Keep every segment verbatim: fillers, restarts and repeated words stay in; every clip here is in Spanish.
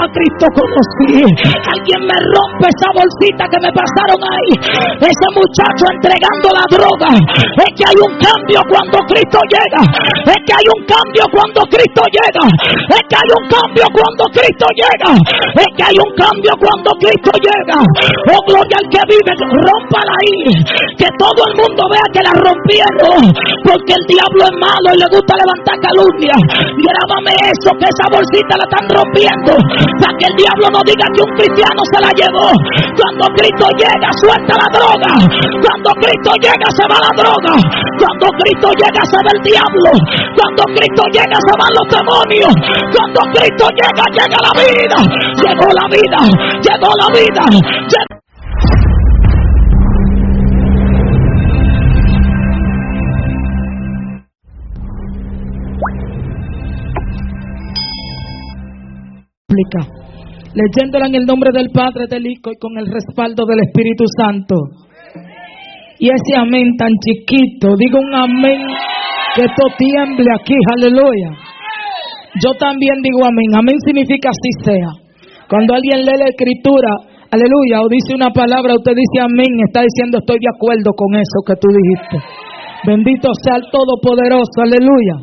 a Cristo conocí. Alguien me rompe esa bolsita que me pasaron ahí. Ese muchacho entregando la droga. Es que hay un cambio cuando Cristo llega. Es que hay un cambio cuando Cristo llega. Es que hay un cambio cuando Cristo llega. Es que hay un cambio cuando Cristo llega. Oh, gloria al que vive. Rómpala ahí. Que todo el mundo vea que la rompieron. Porque el diablo es malo y le gusta levantar calumnia. Grábame eso, que esa bolsita la están rompiendo. Para que el diablo no diga que un cristiano se la llevó. Cuando Cristo llega, suelta la droga. Cuando Cristo llega, se va la droga. Cuando Cristo llega, se va el diablo. Cuando Cristo llega, se van los demonios. Cuando Cristo llega, llega la vida. Llegó la vida. Llegó la vida. Llegó. Leyéndola en el nombre del Padre, del Hijo y con el respaldo del Espíritu Santo. Y ese amén tan chiquito, digo un amén que esto tiemble aquí, aleluya. Yo también digo amén. Amén significa así sea. Cuando alguien lee la escritura, aleluya, o dice una palabra, usted dice amén, está diciendo estoy de acuerdo con eso que tú dijiste. Bendito sea el Todopoderoso, aleluya.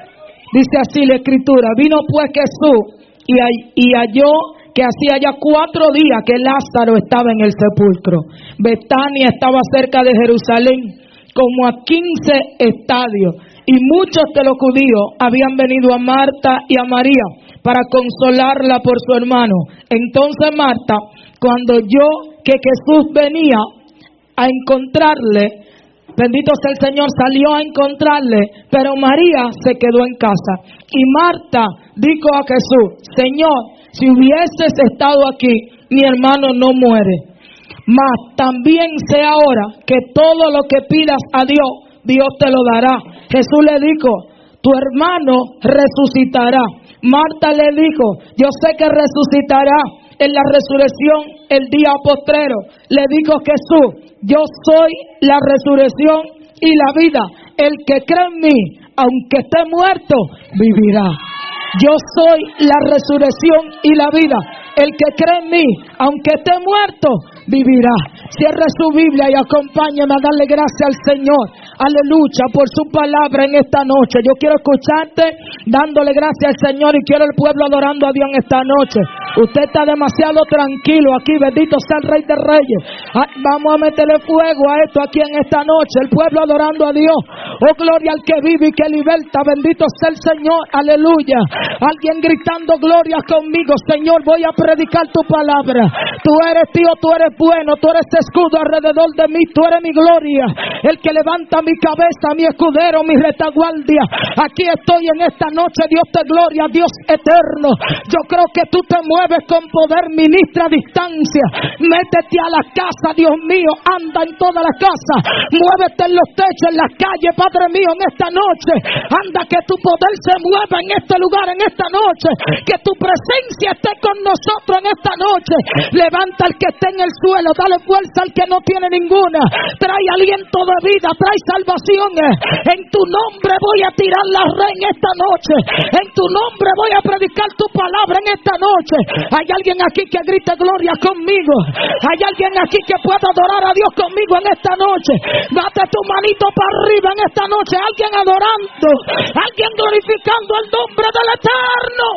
Dice así la escritura: vino pues Jesús y, y halló que hacía ya cuatro días que Lázaro estaba en el sepulcro. Betania estaba cerca de Jerusalén, como a quince estadios, y muchos de los judíos habían venido a Marta y a María para consolarla por su hermano. Entonces Marta, cuando oyó que Jesús venía a encontrarle, bendito sea el Señor, salió a encontrarle, pero María se quedó en casa. Y Marta dijo a Jesús: Señor, si hubieses estado aquí, mi hermano no muere. Mas también sé ahora que todo lo que pidas a Dios, Dios te lo dará. Jesús le dijo: tu hermano resucitará. Marta le dijo: yo sé que resucitará en la resurrección el día postrero. Le dijo Jesús: yo soy la resurrección y la vida. El que cree en mí, aunque esté muerto, vivirá. Yo soy la resurrección y la vida. El que cree en mí, aunque esté muerto, vivirá. Cierre su Biblia y acompáñame a darle gracias al Señor. Aleluya, por su palabra en esta noche. Yo quiero escucharte dándole gracias al Señor y quiero el pueblo adorando a Dios en esta noche. Usted está demasiado tranquilo aquí, bendito sea el Rey de Reyes. Vamos a meterle fuego a esto aquí en esta noche. El pueblo adorando a Dios. Oh, gloria al que vive y que liberta. Bendito sea el Señor. Aleluya. Alguien gritando gloria conmigo: Señor, voy a predicar tu palabra. Tú eres Dios, tú eres bueno, tú eres escudo alrededor de mí, tú eres mi gloria, el que levanta mi cabeza, mi escudero, mi retaguardia. Aquí estoy en esta noche, Dios de gloria, Dios eterno. Yo creo que tú te mueves con poder, ministra a distancia. Métete a la casa, Dios mío, anda en toda la casa, muévete en los techos, en las calles, Padre mío, en esta noche. Anda, que tu poder se mueva en este lugar, en esta noche, que tu presencia esté con nosotros en esta noche. Levanta al que esté en el suelo, dale fuerza al que no tiene ninguna, trae aliento de vida, trae salvación. En tu nombre voy a tirar la red en esta noche, en tu nombre voy a predicar tu palabra en esta noche. Hay alguien aquí que grite gloria conmigo, hay alguien aquí que pueda adorar a Dios conmigo en esta noche. Date tu manito para arriba en esta noche, alguien adorando, alguien glorificando el nombre del Eterno,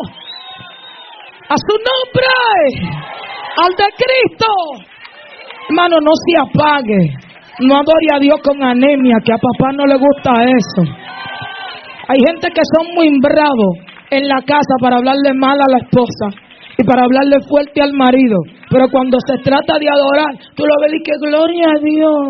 a su nombre, al de Cristo. Hermano, no se apague, no adore a Dios con anemia, que a papá no le gusta eso. Hay gente que son muy bravos en la casa para hablarle mal a la esposa y para hablarle fuerte al marido, pero cuando se trata de adorar, tú lo ves y que gloria a Dios,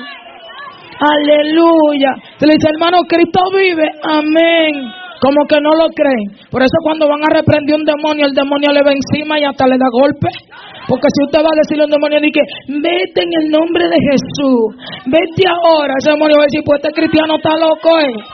aleluya. Se le dice: hermano, Cristo vive, amén. Como que no lo creen. Por eso cuando van a reprender un demonio, el demonio le va encima y hasta le da golpe. Porque si usted va a decirle a un demonio, dice: vete en el nombre de Jesús, vete ahora, ese demonio va a decir: pues este cristiano está loco, ¿eh?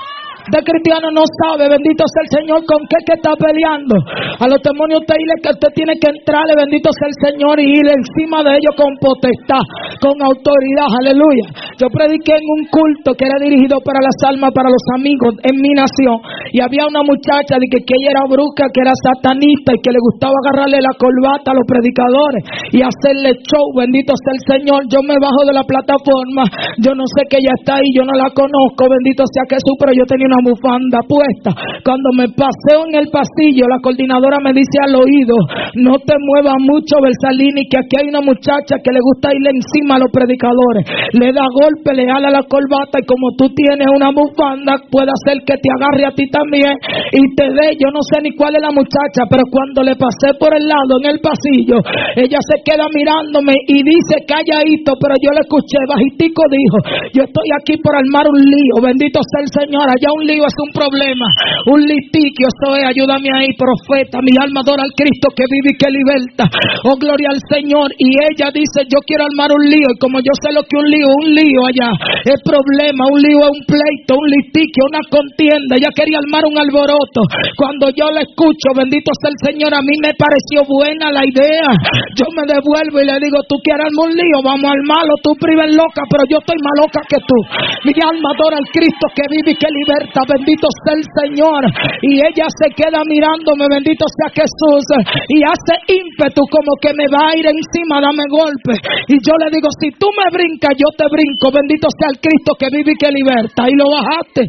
De cristiano no sabe, bendito sea el Señor, con qué que está peleando. A los demonios usted dile que usted tiene que entrarle, bendito sea el Señor, y ir encima de ellos con potestad, con autoridad, aleluya. Yo prediqué en un culto que era dirigido para las almas, para los amigos en mi nación, y había una muchacha de que, que ella era bruja, que era satanista y que le gustaba agarrarle la corbata a los predicadores y hacerle show, bendito sea el Señor. Yo me bajo de la plataforma, yo no sé que ella está ahí, yo no la conozco, bendito sea Jesús, pero yo tenía una bufanda puesta. Cuando me paseo en el pasillo, la coordinadora me dice al oído: no te muevas mucho, Bersalini, que aquí hay una muchacha que le gusta irle encima a los predicadores, le da golpe, le jala la corbata, y como tú tienes una bufanda, puede hacer que te agarre a ti también y te dé. Yo no sé ni cuál es la muchacha, pero cuando le pasé por el lado en el pasillo, ella se queda mirándome y dice calladito, pero yo le escuché bajitico, dijo: yo estoy aquí por armar un lío, bendito sea el Señor. Allá un lío es un problema, un litiquio, eso es, ayúdame ahí, profeta. Mi alma adora al Cristo que vive y que liberta. Oh, gloria al Señor. Y ella dice: yo quiero armar un lío, y como yo sé lo que un lío, un lío allá es problema, un lío es un pleito, un litiquio, una contienda. Ella quería armar un alboroto. Cuando yo la escucho, bendito sea el Señor, a mí me pareció buena la idea. Yo me devuelvo y le digo: tú quieres armar un lío, vamos a armarlo, tú prives loca, pero yo estoy más loca que tú. Mi alma adora al Cristo que vive y que liberta, bendito sea el Señor. Y ella se queda mirándome, bendito sea Jesús, y hace ímpetu como que me va a ir encima, dame golpe. Y yo le digo: si tú me brincas, yo te brinco, bendito sea el Cristo que vive y que liberta. Y lo bajaste,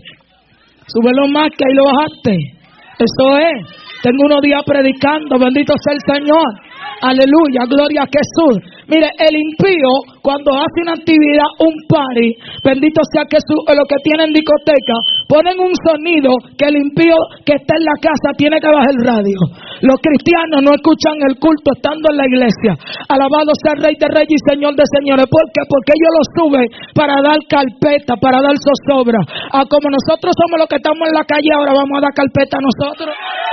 súbelo más, que ahí lo bajaste. Eso es, tengo unos días predicando, bendito sea el Señor. Aleluya, gloria a Jesús. Mire, el impío cuando hace una actividad, un party, bendito sea Jesús, lo que tienen discoteca, ponen un sonido que el impío que está en la casa tiene que bajar el radio. Los cristianos no escuchan el culto estando en la iglesia. Alabado sea el Rey de Reyes y Señor de Señores. ¿Por qué? Porque ellos lo suben para dar carpeta, para dar zozobra. Ah, como nosotros somos los que estamos en la calle, ahora vamos a dar carpeta a nosotros.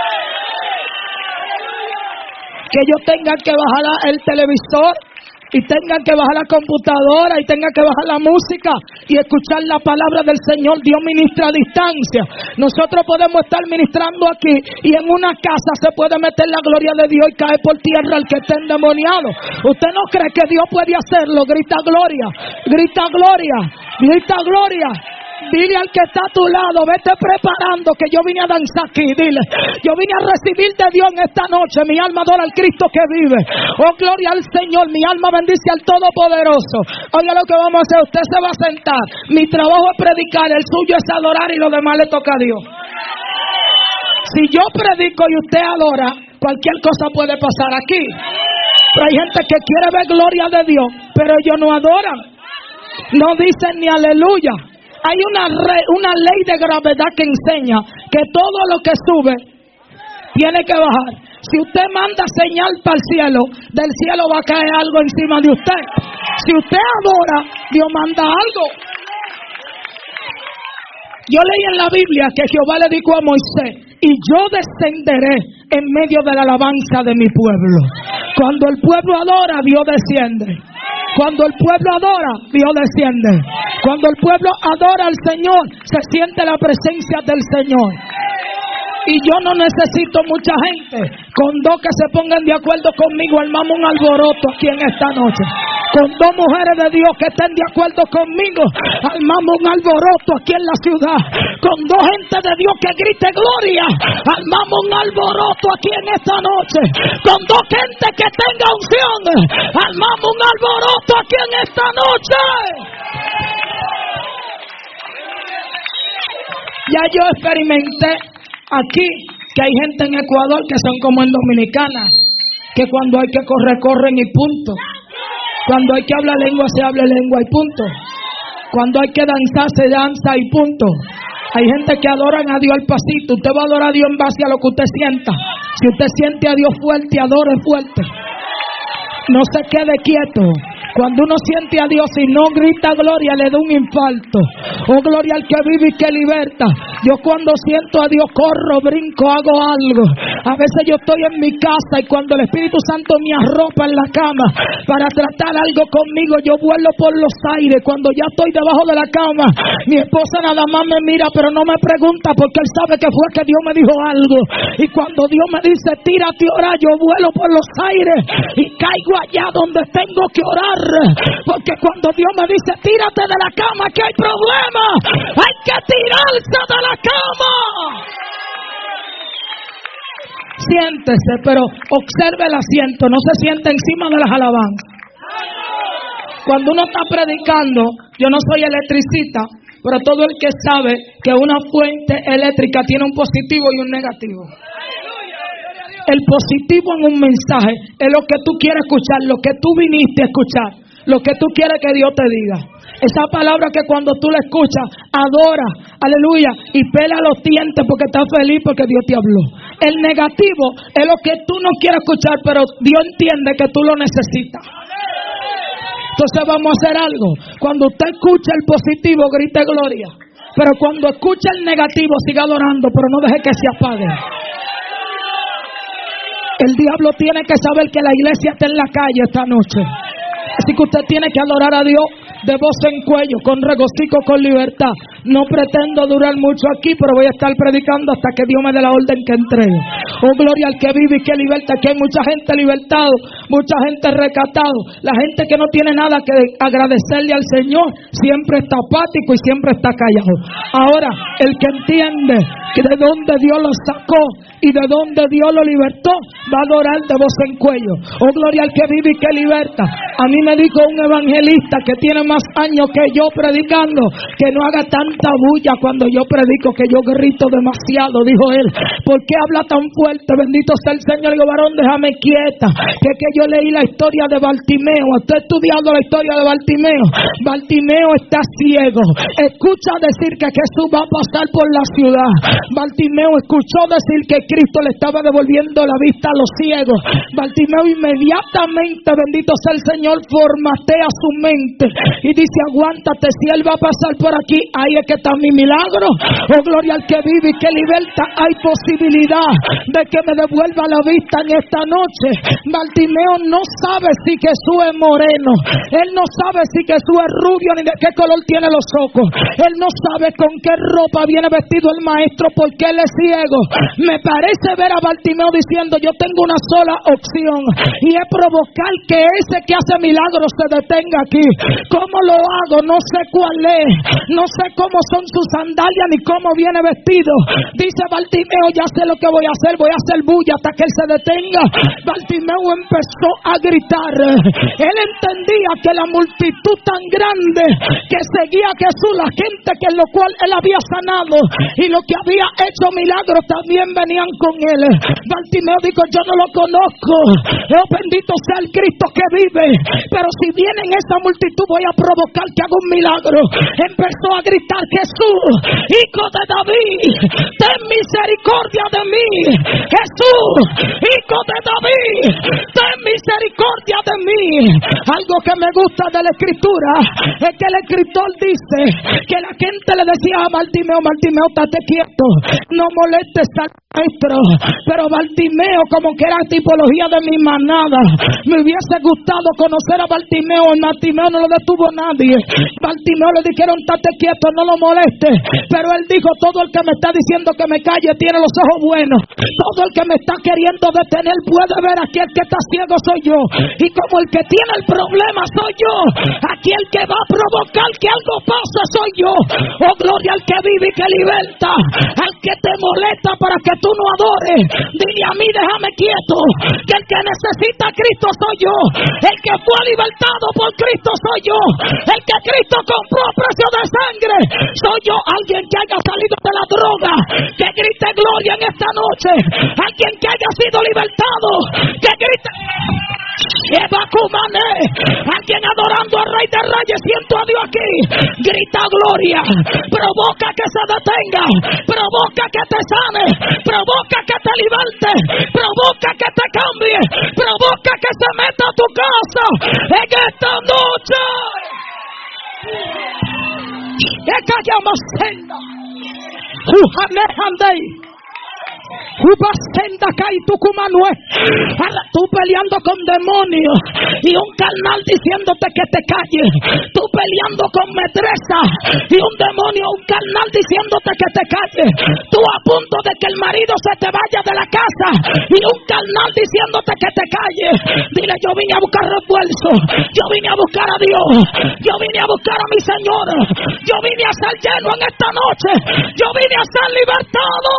Que ellos tengan que bajar el televisor y tengan que bajar la computadora y tengan que bajar la música y escuchar la palabra del Señor. Dios ministra a distancia. Nosotros podemos estar ministrando aquí y en una casa se puede meter la gloria de Dios y caer por tierra el que esté endemoniado. ¿Usted no cree que Dios puede hacerlo? Grita gloria, grita gloria, grita gloria. Dile al que está a tu lado: vete preparando, que yo vine a danzar aquí. Dile: yo vine a recibir de Dios en esta noche. Mi alma adora al Cristo que vive. Oh, gloria al Señor. Mi alma bendice al Todopoderoso. Oiga lo que vamos a hacer. Usted se va a sentar. Mi trabajo es predicar, el suyo es adorar, y lo demás le toca a Dios. Si yo predico y usted adora, cualquier cosa puede pasar aquí. Pero hay gente que quiere ver gloria de Dios, pero ellos no adoran, no dicen ni aleluya. Hay una, re, una ley de gravedad que enseña que todo lo que sube tiene que bajar. Si usted manda señal para el cielo, del cielo va a caer algo encima de usted. Si usted adora, Dios manda algo. Yo leí en la Biblia que Jehová le dijo a Moisés: y yo descenderé en medio de la alabanza de mi pueblo. Cuando el pueblo adora, Dios desciende. Cuando el pueblo adora, Dios desciende. Cuando el pueblo adora al Señor, se siente la presencia del Señor. Y yo no necesito mucha gente. Con dos que se pongan de acuerdo conmigo, armamos un alboroto aquí en esta noche. Con dos mujeres de Dios que estén de acuerdo conmigo, armamos un alboroto aquí en la ciudad. Con dos gente de Dios que grite gloria, armamos un alboroto aquí en esta noche. Con dos gente que tenga unción, armamos un alboroto aquí en esta noche. Ya yo experimenté aquí que hay gente en Ecuador que son como en Dominicana, que cuando hay que correr, corren y punto. Cuando hay que hablar lengua, se habla lengua y punto. Cuando hay que danzar, se danza y punto. Hay gente que adoran a Dios al pasito. Usted va a adorar a Dios en base a lo que usted sienta. Si usted siente a Dios fuerte, adore fuerte. No se quede quieto. Cuando uno siente a Dios y no grita gloria, le da un infarto. Oh, gloria al que vive y que liberta. Yo cuando siento a Dios corro, brinco, hago algo. A veces yo estoy en mi casa y cuando el Espíritu Santo me arropa en la cama para tratar algo conmigo, yo vuelo por los aires. Cuando ya estoy debajo de la cama, mi esposa nada más me mira, pero no me pregunta porque él sabe que fue que Dios me dijo algo. Y cuando Dios me dice, tírate a orar, yo vuelo por los aires y caigo allá donde tengo que orar. Porque cuando Dios me dice, tírate de la cama, que hay problema, hay que tirarse de la cama. Siéntese, pero observe el asiento, no se siente encima de las alabanzas. Cuando uno está predicando, yo no soy electricista, pero todo el que sabe que una fuente eléctrica tiene un positivo y un negativo. El positivo en un mensaje es lo que tú quieres escuchar, lo que tú viniste a escuchar, lo que tú quieres que Dios te diga. Esa palabra que cuando tú la escuchas, adora, aleluya, y pela los dientes porque estás feliz porque Dios te habló. El negativo es lo que tú no quieres escuchar, pero Dios entiende que tú lo necesitas. Entonces vamos a hacer algo. Cuando usted escucha el positivo, grite gloria. Pero cuando escucha el negativo, siga adorando, pero no deje que se apague. El diablo tiene que saber que la iglesia está en la calle esta noche. Así que usted tiene que adorar a Dios de voz en cuello, con regocijo, con libertad. No pretendo durar mucho aquí, pero voy a estar predicando hasta que Dios me dé la orden que entregue. Oh, gloria al que vive y que liberta. Aquí hay mucha gente libertado, mucha gente recatado. La gente que no tiene nada que agradecerle al Señor siempre está apático y siempre está callado. Ahora, el que entiende que de dónde Dios lo sacó y de dónde Dios lo libertó, va a adorar de voz en cuello. Oh, gloria al que vive y que liberta. A mí me dijo un evangelista que tiene más años que yo predicando, que no haga tanta bulla cuando yo predico, que yo grito demasiado, dijo él. ¿Por qué habla tan fuerte? Bendito sea el Señor. Digo, varón, déjame quieta, que que yo leí la historia de Bartimeo. Estoy estudiando la historia de Bartimeo. Bartimeo está ciego, escucha decir que Jesús va a pasar por la ciudad. Bartimeo escuchó decir que Cristo le estaba devolviendo la vista a los ciegos. Bartimeo inmediatamente, bendito sea el Señor, formatea su mente y dice, aguántate, si él va a pasar por aquí, ahí es que está mi milagro. Oh, gloria al que vive y que liberta. Hay posibilidad de que me devuelva la vista en esta noche. Bartimeo no sabe si Jesús es moreno, él no sabe si Jesús es rubio ni de qué color tiene los ojos, él no sabe con qué ropa viene vestido el maestro porque él es ciego. Me parece ver a Bartimeo diciendo, yo tengo una sola opción y es provocar que ese que hace milagros se detenga aquí. ¿Cómo lo hago? No sé cuál es, no sé cómo son sus sandalias ni cómo viene vestido. Dice Bartimeo, ya sé lo que voy a hacer, voy a hacer bulla hasta que él se detenga. Bartimeo empezó a gritar. Él entendía que la multitud tan grande que seguía a Jesús, la gente que en lo cual él había sanado y lo que había hecho milagros, también venían con él. Bartimeo dijo, yo no lo conozco, oh, bendito sea el Cristo que vive, pero si viene en esa multitud voy a provocar que haga un milagro. Empezó a gritar, Jesús, hijo de David, ten misericordia de mí. Jesús, hijo de David, ten misericordia de mí. Algo que me gusta de la escritura es que el escritor dice que la gente le decía a Bartimeo, Bartimeo, estate quieto, no molestes al maestro. Pero Bartimeo, como que era tipología de mi manada, me hubiese gustado conocer a Bartimeo. En Bartimeo no lo detuvo nadie. Bartimeo le dijeron, estate quieto, no lo molestes. Pero él dijo, todo el que me está diciendo que me calle tiene los ojos buenos. Todo el que me está queriendo detener puede ver, aquí el que está ciego soy yo. Y como el que tiene el problema soy yo, aquí el que va a provocar que algo pase soy yo. Oh, gloria al que vive y que liberta. Al que te molesta para que tú no adores, dile a mí, déjame quieto, que el que necesita a Cristo soy yo. El que fue libertado por Cristo soy yo. El que Cristo compró a precio de sangre soy yo. Alguien que haya salido de la droga, que grite gloria en esta noche. Alguien que haya sido libertado, que grite Evacumané. Alguien adorando al Rey de Reyes, siento a Dios aquí. Grita gloria. Provoca que se detenga. Provoca que te sane. Provoca que te liberte. Provoca que te cambie. Provoca que se meta a tu casa en esta noche. Que callamos senda. Tú peleando con demonios y un carnal diciéndote que te calles. Tú peleando con metresa y un demonio, un carnal diciéndote que te calles. Tú a punto de que el marido se te vaya de la casa y un carnal diciéndote que te calles. Dile: yo vine a buscar refuerzo, yo vine a buscar a Dios, yo vine a buscar a mi Señor, yo vine a ser lleno en esta noche, yo vine a ser libertado.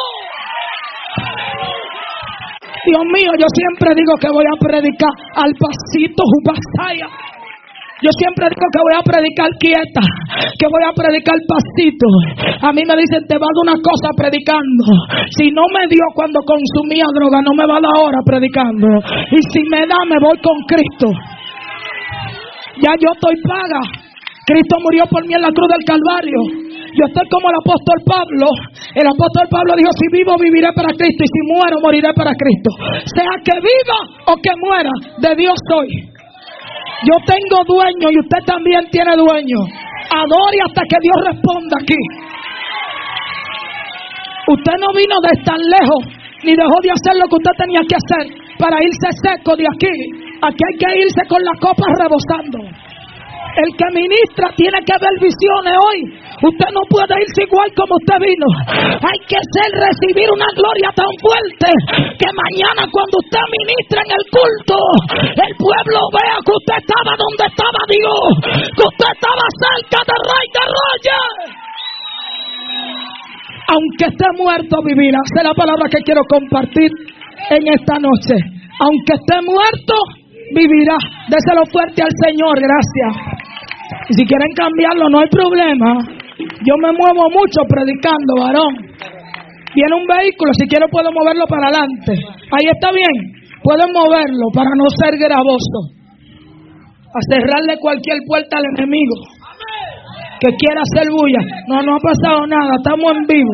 Dios mío, yo siempre digo que voy a predicar al pasito, Jubasaya. Yo siempre digo que voy a predicar quieta, que voy a predicar pasito. A mí me dicen: te va a dar una cosa predicando. Si no me dio cuando consumía droga, no me va a dar ahora predicando. Y si me da, me voy con Cristo. Ya yo estoy paga. Cristo murió por mí en la cruz del Calvario. Yo estoy como el apóstol Pablo. El apóstol Pablo dijo: si vivo, viviré para Cristo, y si muero, moriré para Cristo. Sea que viva o que muera, de Dios soy. Yo tengo dueño y usted también tiene dueño. Adore hasta que Dios responda aquí. Usted no vino de tan lejos, ni dejó de hacer lo que usted tenía que hacer para irse seco de aquí. Aquí hay que irse con la copa rebosando. El que ministra tiene que ver visiones hoy. Usted no puede irse igual como usted vino. Hay que ser, recibir una gloria tan fuerte que mañana cuando usted ministra en el culto, el pueblo vea que usted estaba donde estaba Dios, que usted estaba cerca del Rey de Reyes. Aunque esté muerto, vivirá. Esa es la palabra que quiero compartir en esta noche. Aunque esté muerto, vivirá. Déselo fuerte al Señor. Gracias. Y si quieren cambiarlo, no hay problema. Yo me muevo mucho predicando, varón. Viene un vehículo, si quiero puedo moverlo para adelante. Ahí está bien. Pueden moverlo para no ser gravoso. A cerrarle cualquier puerta al enemigo que quiera hacer bulla. No, no ha pasado nada. Estamos en vivo.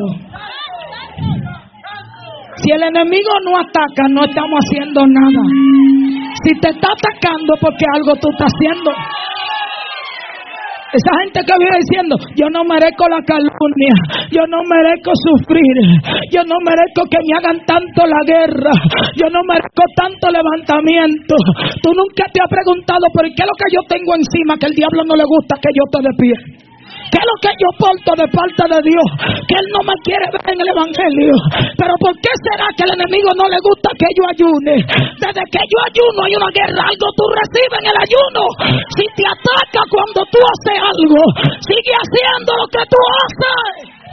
Si el enemigo no ataca, no estamos haciendo nada. Si te está atacando, porque algo tú estás haciendo. Esa gente que vive diciendo: yo no merezco la calumnia, yo no merezco sufrir, yo no merezco que me hagan tanto la guerra, yo no merezco tanto levantamiento. Tú nunca te has preguntado: ¿por qué es lo que yo tengo encima que el diablo no le gusta que yo esté de pie? ¿Qué es lo que yo porto de parte de Dios? Que Él no me quiere ver en el Evangelio. Pero ¿por qué será que al enemigo no le gusta que yo ayune? Desde que yo ayuno hay una guerra. Algo tú recibes en el ayuno. Si te ataca cuando tú haces algo, sigue haciendo lo que tú haces.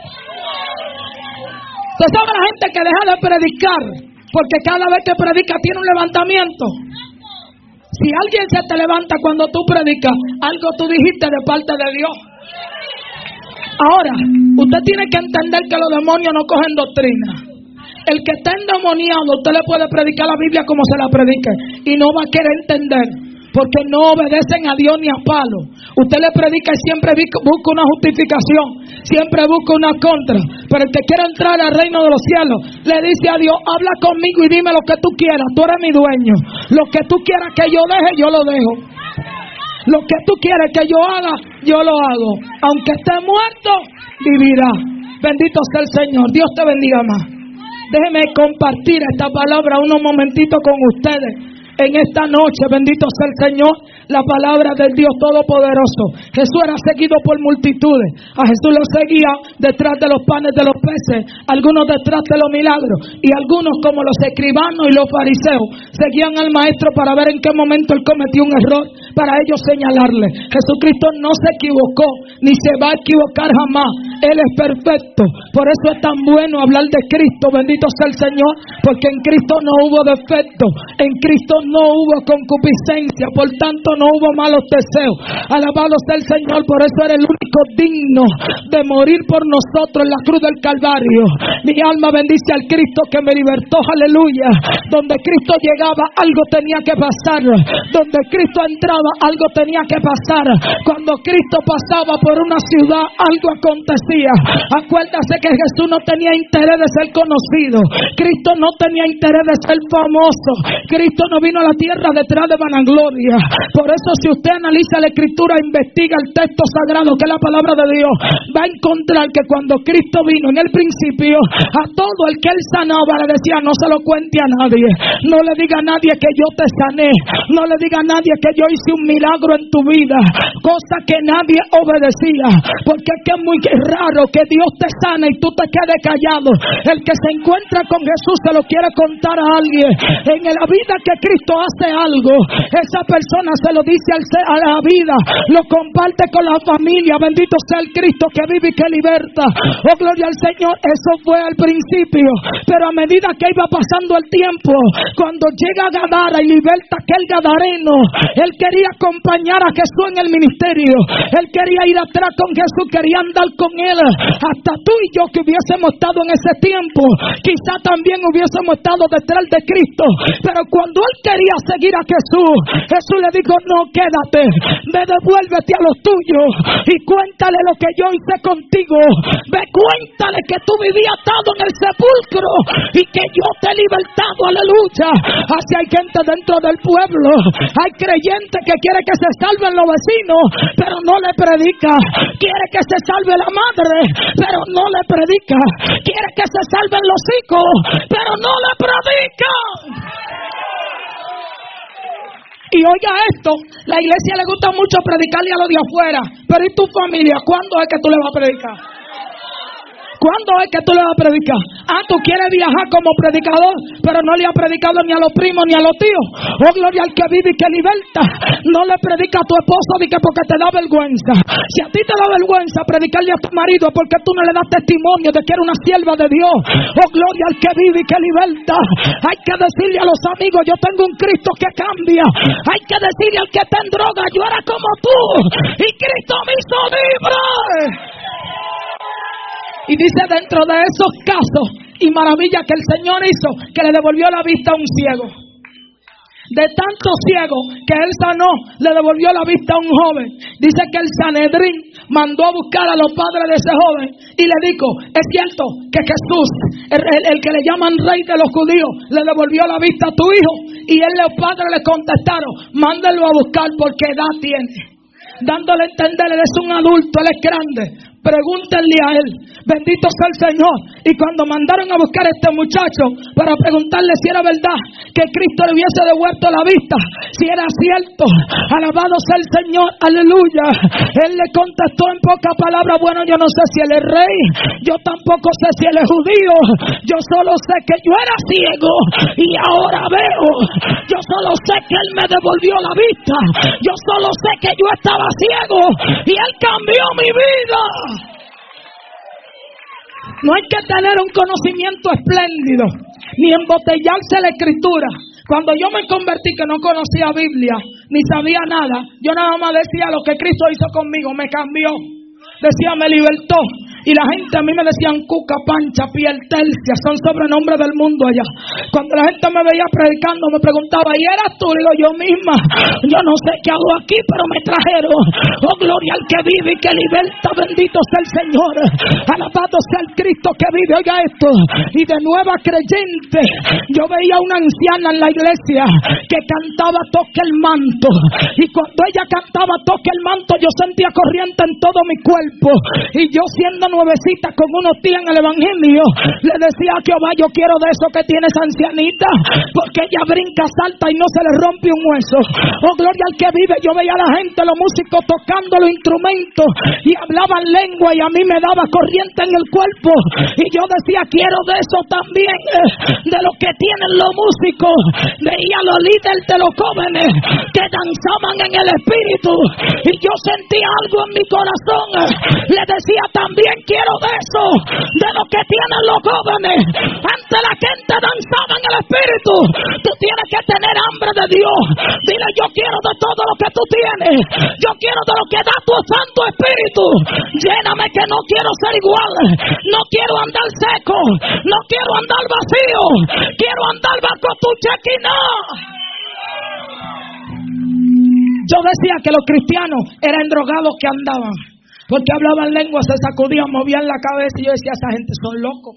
¿Usted sabe la gente que deja de predicar porque cada vez que predica tiene un levantamiento? Si alguien se te levanta cuando tú predicas, algo tú dijiste de parte de Dios. Ahora, usted tiene que entender que los demonios no cogen doctrina. El que está endemoniado, usted le puede predicar la Biblia como se la predique y no va a querer entender, porque no obedecen a Dios ni a palo. Usted le predica y siempre busca una justificación, siempre busca una contra. Pero el que quiere entrar al reino de los cielos, le dice a Dios: habla conmigo y dime lo que tú quieras, tú eres mi dueño. Lo que tú quieras que yo deje, yo lo dejo. Lo que tú quieres que yo haga, yo lo hago. Aunque esté muerto, vivirá. Bendito sea el Señor. Dios te bendiga más. Déjeme compartir esta palabra unos momentitos con ustedes. En esta noche, bendito sea el Señor, la palabra del Dios Todopoderoso. Jesús era seguido por multitudes. A Jesús lo seguía detrás de los panes de los peces, algunos detrás de los milagros, y algunos, como los escribanos y los fariseos, seguían al maestro para ver en qué momento él cometió un error, para ellos señalarle. Jesucristo no se equivocó, ni se va a equivocar jamás. Él es perfecto. Por eso es tan bueno hablar de Cristo, bendito sea el Señor, porque en Cristo no hubo defecto, en Cristo no hubo concupiscencia, por tanto no hubo malos deseos. Alabado sea el Señor. Por eso era el único digno de morir por nosotros en la cruz del Calvario. Mi alma bendice al Cristo que me libertó, aleluya. Donde Cristo llegaba, algo tenía que pasar. Donde Cristo entraba, algo tenía que pasar. Cuando Cristo pasaba por una ciudad, algo acontecía. Acuérdase que Jesús no tenía interés de ser conocido, Cristo no tenía interés de ser famoso, Cristo no vino vino a la tierra detrás de vanagloria. Por eso, si usted analiza la escritura, investiga el texto sagrado, que es la palabra de Dios, va a encontrar que cuando Cristo vino en el principio, a todo el que él sanaba le decía: no se lo cuente a nadie, no le diga a nadie que yo te sané, no le diga a nadie que yo hice un milagro en tu vida, cosa que nadie obedecía, porque es que es muy raro que Dios te sane y tú te quedes callado. El que se encuentra con Jesús se lo quiere contar a alguien. En la vida que Cristo hace algo, esa persona se lo dice a la vida, lo comparte con la familia. Bendito sea el Cristo que vive y que liberta. Oh, gloria al Señor. Eso fue al principio, pero a medida que iba pasando el tiempo, cuando llega a Gadara y liberta aquel gadareno, él quería acompañar a Jesús en el ministerio, él quería ir atrás con Jesús, quería andar con él. Hasta tú y yo, que hubiésemos estado en ese tiempo, quizá también hubiésemos estado detrás de Cristo. Pero cuando él quería seguir a Jesús, Jesús le dijo: no, quédate, ve, devuélvete a los tuyos y cuéntale lo que yo hice contigo. Ve, cuéntale que tú vivías atado en el sepulcro y que yo te he libertado. Aleluya. Así hay gente dentro del pueblo, hay creyentes que quiere que se salven los vecinos, pero no le predica. Quiere que se salve la madre, pero no le predica. Quiere que se salven los hijos, pero no le predica. Y oiga esto, la iglesia le gusta mucho predicarle a los de afuera, pero ¿y tu familia? ¿Cuándo es que tú le vas a predicar? ¿Cuándo es que tú le vas a predicar? Ah, tú quieres viajar como predicador, pero no le has predicado ni a los primos ni a los tíos. Oh, gloria al que vive y que liberta. No le predica a tu esposo ni que porque te da vergüenza. Si a ti te da vergüenza predicarle a tu marido, porque tú no le das testimonio de que eres una sierva de Dios. Oh, gloria al que vive y que liberta. Hay que decirle a los amigos: yo tengo un Cristo que cambia. Hay que decirle al que está en droga: yo era como tú y Cristo me hizo libre. Y dice, dentro de esos casos y maravillas que el Señor hizo, que le devolvió la vista a un ciego. De tanto ciego que él sanó, le devolvió la vista a un joven. Dice que el Sanedrín mandó a buscar a los padres de ese joven y le dijo: es cierto que Jesús, el, el, el que le llaman rey de los judíos, le devolvió la vista a tu hijo. Y él, los padres le contestaron: mándenlo a buscar porque edad tiene. Dándole a entender, él es un adulto, él es grande. Pregúntenle a él. Bendito sea el Señor. Y cuando mandaron a buscar a este muchacho para preguntarle si era verdad que Cristo le hubiese devuelto la vista, si era cierto, alabado sea el Señor, aleluya, él le contestó en pocas palabras: bueno, yo no sé si él es rey, yo tampoco sé si él es judío, yo solo sé que yo era ciego y ahora veo, yo solo sé que él me devolvió la vista, yo solo sé que yo estaba ciego y él cambió mi vida. No hay que tener un conocimiento espléndido, ni embotellarse la escritura. Cuando yo me convertí, que no conocía Biblia, ni sabía nada, yo nada más decía lo que Cristo hizo conmigo, me cambió. Decía, me libertó. Y la gente a mí me decían Cuca, Pancha, Piel, Tercia, son sobrenombres del mundo allá. Cuando la gente me veía predicando, me preguntaba: ¿y eras tú? Digo, yo misma, yo no sé qué hago aquí, pero me trajeron. Oh, gloria al que vive y que liberta, bendito sea el Señor. Alabado sea el Cristo que vive. Oiga esto, y de nueva creyente, yo veía una anciana en la iglesia que cantaba Toque el manto. Y cuando ella cantaba Toque el manto, yo sentía corriente en todo mi cuerpo. Y yo, siendo nuevecita con unos tías en el evangelio, le decía a Jehová: yo quiero de eso que tiene esa ancianita, porque ella brinca, salta y no se le rompe un hueso. Oh, gloria al que vive. Yo veía a la gente, los músicos tocando los instrumentos y hablaban lengua, y a mí me daba corriente en el cuerpo, y yo decía: quiero de eso también, de lo que tienen los músicos. Veía a los líderes de los jóvenes que danzaban en el espíritu, y yo sentía algo en mi corazón. Le decía también: quiero de eso, de lo que tienen los jóvenes. Antes la gente danzaba en el espíritu. Tú tienes que tener hambre de Dios. Dile: yo quiero de todo lo que tú tienes. Yo quiero de lo que da tu Santo Espíritu. Lléname, que no quiero ser igual. No quiero andar seco. No quiero andar vacío. Quiero andar bajo tu chequina. Yo decía que los cristianos eran drogados que andaban, porque hablaban lengua, se sacudían, movían la cabeza, y yo decía: esa gente son locos.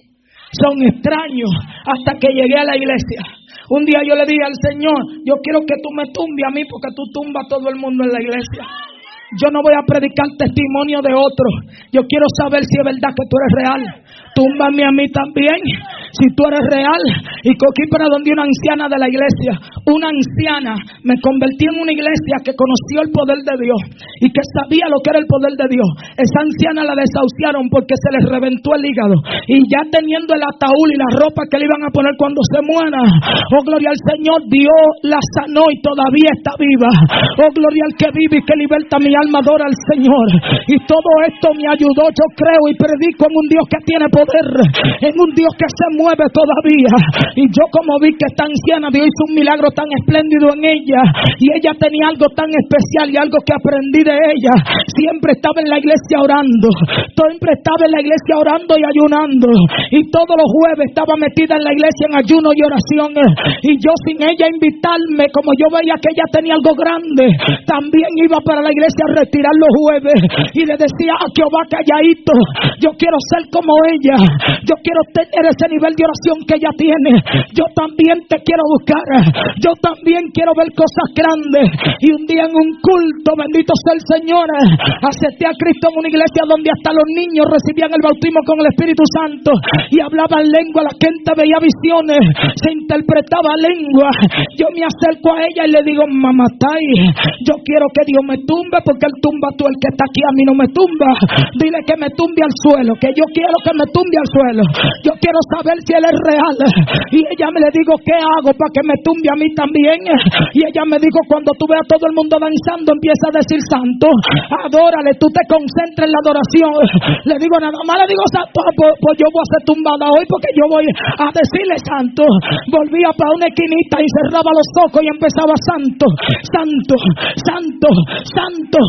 son extraños, hasta que llegué a la iglesia. Un día yo le dije al Señor, yo quiero que tú me tumbes a mí porque tú tumbas a todo el mundo en la iglesia. Yo no voy a predicar testimonio de otros. Yo quiero saber si es verdad que tú eres real. Túmbame a mí también, si tú eres real. Y cogí para donde una anciana de la iglesia. Una anciana, me convertí en una iglesia que conoció el poder de Dios y que sabía lo que era el poder de Dios. Esa anciana la desahuciaron porque se les reventó el hígado. Y ya teniendo el ataúd y la ropa que le iban a poner cuando se muera, oh gloria al Señor, Dios la sanó y todavía está viva. Oh gloria al que vive y que liberta mi alma, adora al Señor. Y todo esto me ayudó, yo creo y predico en un Dios que tiene poder, en un Dios que se mueve todavía. Y yo como vi que esta anciana, Dios hizo un milagro tan espléndido en ella, y ella tenía algo tan especial y algo que aprendí de ella. Siempre estaba en la iglesia orando, siempre estaba en la iglesia orando y ayunando, y todos los jueves estaba metida en la iglesia en ayuno y oración. Y yo sin ella invitarme, como yo veía que ella tenía algo grande, también iba para la iglesia a retirar los jueves y le decía a Jehová calladito, yo quiero ser como ella, yo quiero tener ese nivel de oración que ella tiene, yo también te quiero buscar, yo también quiero ver cosas grandes. Y un día en un culto, bendito sea el Señor, acepté a Cristo en una iglesia donde hasta los niños recibían el bautismo con el Espíritu Santo y hablaban lengua, la gente veía visiones, se interpretaba lengua. Yo me acerco a ella y le digo, mamá Tai, yo quiero que Dios me tumbe porque Él tumba tú, el que está aquí a mí no me tumba. Dile que me tumbe al suelo, que yo quiero que me tumbe al suelo. Yo quiero saber si Él es real. Y ella me le digo, ¿qué hago para que me tumbe a mí también? Y ella me dijo, cuando tú veas a todo el mundo danzando, empieza a decir santo, adórale, tú te concentras en la adoración. Le digo, nada más le digo santo, pues, pues yo voy a ser tumbada hoy porque yo voy a decirle santo. Volvía para una esquinita y cerraba los ojos y empezaba santo, santo, santo, santo.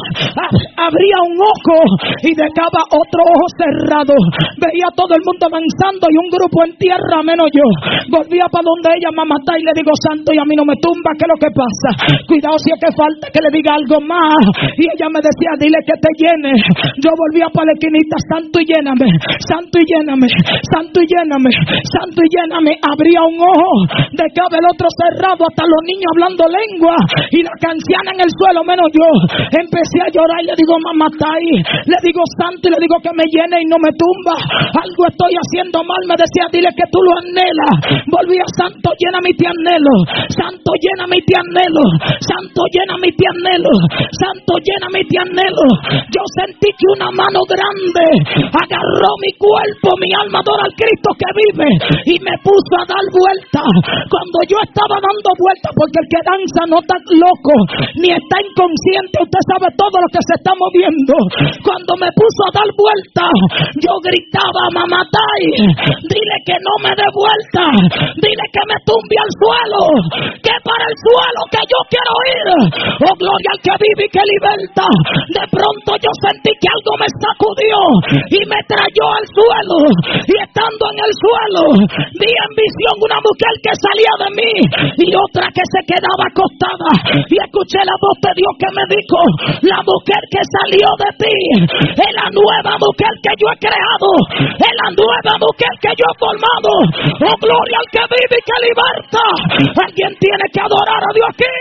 Abría un ojo y dejaba otro ojo cerrado. Veía a todo el mundo avanzando y un grupo en tierra menos yo. Volvía para donde ella, mamá está, y le digo santo, y a mí no me tumba. ¿Qué es lo que pasa? Cuidado si es que falta que le diga algo más. Y ella me decía, dile que te llene. Yo volvía para la esquinita, santo y lléname, santo y lléname, santo y lléname, santo y lléname. Abría un ojo, dejaba el otro cerrado, hasta los niños hablando lengua y la anciana en el suelo menos yo. Empecé a llorar y le digo, mamá está ahí, le digo santo y le digo que me llene y no me tumba. Algo estoy haciendo mal, me decía, dile que tú lo anhelas. Volvía, santo, lléname y te anhelo, santo, lléname y te anhelo, santo, lléname y te anhelo, santo, lléname y te anhelo. Yo sentí que una mano grande agarró mi cuerpo, mi alma adora al Cristo que vive, y me puso a dar vuelta. Cuando yo estaba dando vuelta, porque el que danza no está loco ni está inconsciente, usted sabe todo lo que se está moviendo. Cuando me puso a dar vuelta, yo gritaba, mamá Tai, dile que no me dé vuelta, dile que me tumbe al suelo, que para el suelo que yo quiero ir. Oh, gloria al que vive y que liberta. De pronto yo sentí que algo me sacudió y me trayó al suelo, y estando en el suelo vi en visión una mujer que salía de mí y otra que se quedaba acostada, y escuché la voz de Dios que me dijo, la mujer que salió de ti es la nueva mujer que yo he creado, es la nueva mujer que yo he formado. Oh, gloria al que vive y que liberta. Alguien tiene que adorar a Dios aquí.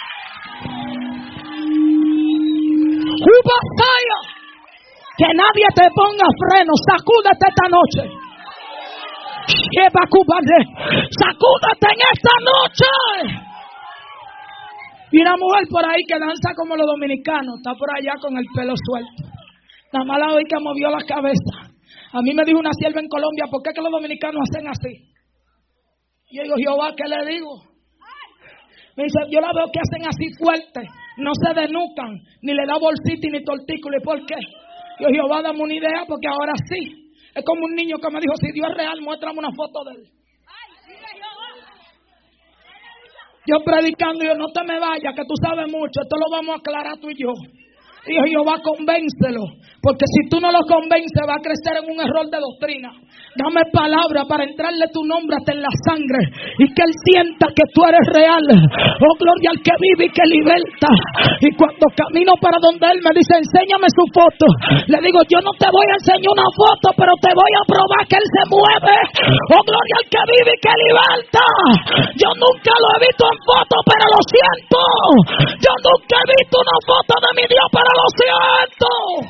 Ubasaya. Que nadie te ponga freno, sacúdete esta noche. Sacúdete en esta noche. Y una mujer por ahí que danza como los dominicanos, está por allá con el pelo suelto. Nada más la oí que movió la cabeza. A mí me dijo una sierva en Colombia, ¿por qué que los dominicanos hacen así? Y yo digo, Jehová, ¿qué le digo? Me dice, yo la veo que hacen así fuerte, no se denucan, ni le da bolsita ni tortículo. ¿Y por qué? Yo, Jehová, dame una idea, porque ahora sí. Es como un niño que me dijo, si Dios es real, muéstrame una foto de él. Yo predicando, yo, no te me vayas, que tú sabes mucho, esto lo vamos a aclarar tú y yo. Dijo Jehová, convéncelo, porque si tú no lo convences va a crecer en un error de doctrina. Dame palabra para entrarle tu nombre hasta en la sangre y que él sienta que tú eres real. Oh, gloria al que vive y que liberta. Y cuando camino para donde él me dice, enséñame su foto, le digo, yo no te voy a enseñar una foto, pero te voy a probar que él se mueve. Oh, gloria al que vive y que liberta. Yo nunca lo he visto en foto, pero lo siento. Yo nunca he visto una foto de mi Dios, pero lo siento.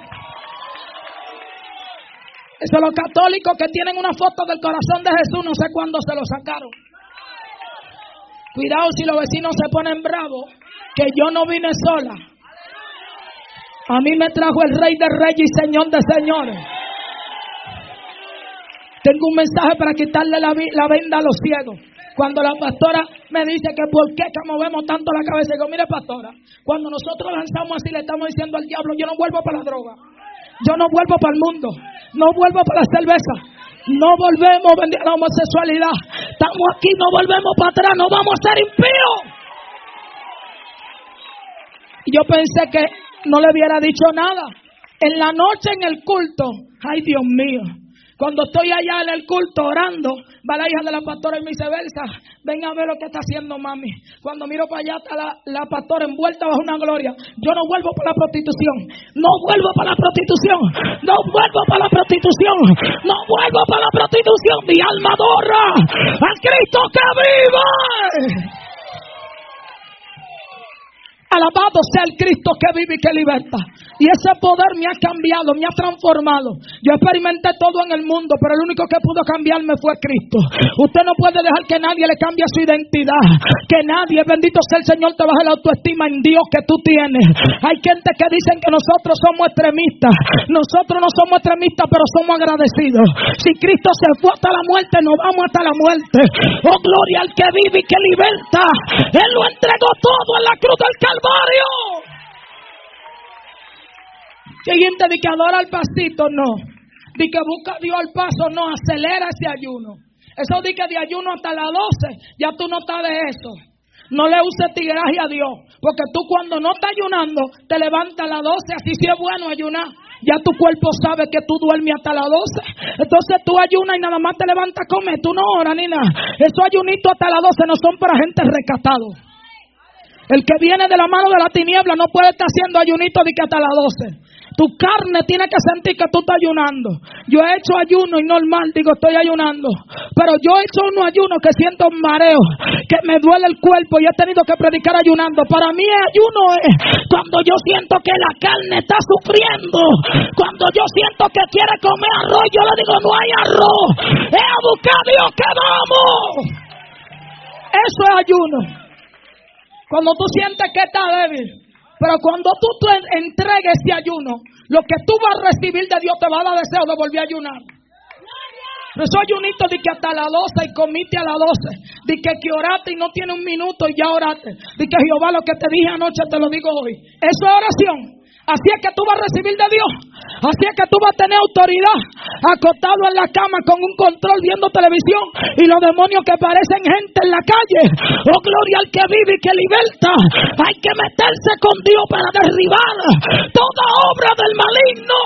Eso los católicos que tienen una foto del corazón de Jesús, no sé cuándo se lo sacaron. Cuidado si los vecinos se ponen bravos, que yo no vine sola. A mí me trajo el Rey de Reyes y Señor de Señores. Tengo un mensaje para quitarle la, la venda a los ciegos. Cuando la pastora me dice que por qué que movemos tanto la cabeza, digo, mire pastora, cuando nosotros lanzamos así le estamos diciendo al diablo, yo no vuelvo para la droga. Yo no vuelvo para el mundo, no vuelvo para la cerveza, no volvemos a la homosexualidad. Estamos aquí, no volvemos para atrás, no vamos a ser impíos. Y yo pensé que no le hubiera dicho nada. En la noche en el culto, ay Dios mío, cuando estoy allá en el culto orando, va la hija de la pastora y me dice, Belsa, ven a ver lo que está haciendo mami. Cuando miro para allá está la, la pastora envuelta bajo una gloria. Yo no vuelvo para la prostitución, no vuelvo para la prostitución, no vuelvo para la prostitución, no vuelvo para la prostitución. Mi alma adora al Cristo que vive. Alabado sea el Cristo que vive y que liberta. Y ese poder me ha cambiado, me ha transformado. Yo experimenté todo en el mundo, pero el único que pudo cambiarme fue Cristo. Usted no puede dejar que nadie le cambie su identidad. Que nadie, bendito sea el Señor, te baje la autoestima en Dios que tú tienes. Hay gente que dicen que nosotros somos extremistas. Nosotros no somos extremistas, pero somos agradecidos. Si Cristo se fue hasta la muerte, nos vamos hasta la muerte. Oh, gloria al que vive y que liberta. Él lo entregó todo en la cruz del Calvario. Que gente de que adora al pasito, no. De que busca a Dios al paso, no. Acelera ese ayuno. Eso de que de ayuno hasta las doce, ya tú no estás de eso. No le uses tigraje a Dios, porque tú cuando no estás ayunando, te levantas a las doce, así sí es bueno ayunar. Ya tu cuerpo sabe que tú duermes hasta las doce. Entonces tú ayunas y nada más te levantas a comer. Tú no oras ni nada. Esos ayunitos hasta las doce no son para gente rescatada. El que viene de la mano de la tiniebla no puede estar haciendo ayunito de que hasta las doce. Tu carne tiene que sentir que tú estás ayunando. Yo he hecho ayuno y normal, digo estoy ayunando. Pero yo he hecho unos ayunos que siento un mareo, que me duele el cuerpo y he tenido que predicar ayunando. Para mí el ayuno es cuando yo siento que la carne está sufriendo. Cuando yo siento que quiere comer arroz, yo le digo no hay arroz. Es a buscar a Dios que vamos. Eso es ayuno. Cuando tú sientes que estás débil. Pero cuando tú, tú entregues ese ayuno, lo que tú vas a recibir de Dios te va a dar deseo de volver a ayunar. Pero eso ayunito de que hasta las doce y comiste a las doce. De que, que oraste y no tiene un minuto y ya oraste. De que Jehová lo que te dije anoche te lo digo hoy. Eso es oración. Así es que tú vas a recibir de Dios. Así es que tú vas a tener autoridad acostado en la cama con un control viendo televisión y los demonios que parecen gente en la calle. Oh, gloria al que vive y que liberta. Hay que meterse con Dios para derribar toda obra del maligno.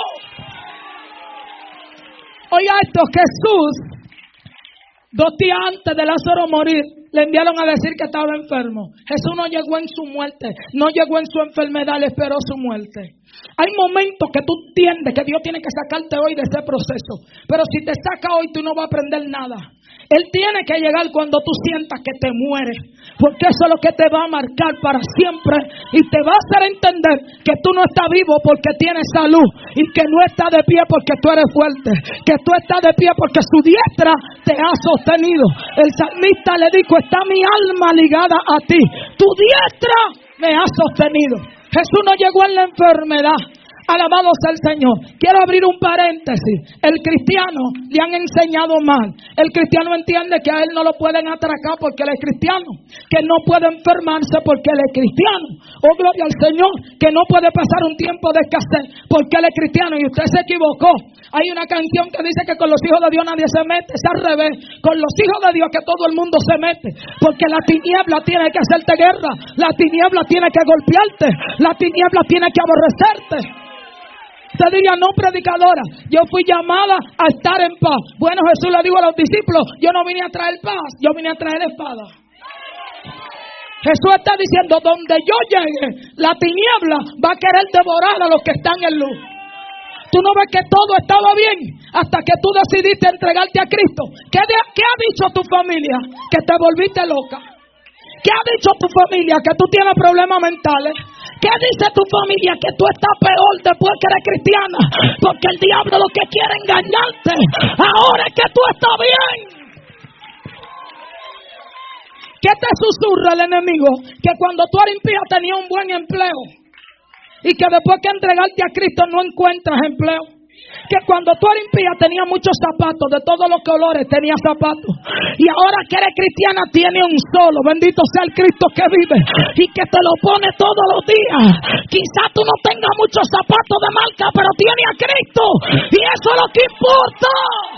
Oiga esto, Jesús, dos días antes de Lázaro morir, le enviaron a decir que estaba enfermo. Jesús no llegó en su muerte, no llegó en su enfermedad, le esperó su muerte. Hay momentos que tú entiendes que Dios tiene que sacarte hoy de ese proceso. Pero si te saca hoy, tú no vas a aprender nada. Él tiene que llegar cuando tú sientas que te mueres, porque eso es lo que te va a marcar para siempre y te va a hacer entender que tú no estás vivo porque tienes salud y que no estás de pie porque tú eres fuerte, que tú estás de pie porque su diestra te ha sostenido. El salmista le dijo, está mi alma ligada a ti, tu diestra me ha sostenido. Jesús no llegó en la enfermedad. Alabado sea el Señor. Quiero abrir un paréntesis. El cristiano le han enseñado mal. El cristiano entiende que a él no lo pueden atracar porque él es cristiano, que no puede enfermarse porque él es cristiano. Oh, gloria al Señor. que no puede pasar un tiempo de escasez porque él es cristiano y usted se equivocó. Hay una canción que dice que con los hijos de Dios nadie se mete. Es al revés. Con los hijos de Dios que todo el mundo se mete. Porque la tiniebla tiene que hacerte guerra. La tiniebla tiene que golpearte. La tiniebla tiene que aborrecerte. Usted diría, no, predicadora, yo fui llamada a estar en paz. Bueno, Jesús le dijo a los discípulos, yo no vine a traer paz, yo vine a traer espada. Jesús está diciendo, donde yo llegue, la tiniebla va a querer devorar a los que están en luz. Tú no ves que todo estaba bien hasta que tú decidiste entregarte a Cristo. ¿Qué, de, qué ha dicho tu familia? Que te volviste loca. ¿Qué ha dicho tu familia? Que tú tienes problemas mentales. ¿Qué dice tu familia? Que tú estás peor después que eres cristiana. Porque el diablo lo que quiere es engañarte. Ahora es que tú estás bien. ¿Qué te susurra el enemigo? Que cuando tú eres impía tenías un buen empleo. Y que después que entregarte a Cristo no encuentras empleo. Que cuando tú eres impía tenías muchos zapatos, de todos los colores tenías zapatos. Y ahora que eres cristiana tiene un solo. Bendito sea el Cristo que vive y que te lo pone todos los días. Quizás tú no tengas muchos zapatos de marca, pero tienes a Cristo. Y eso es lo que importa.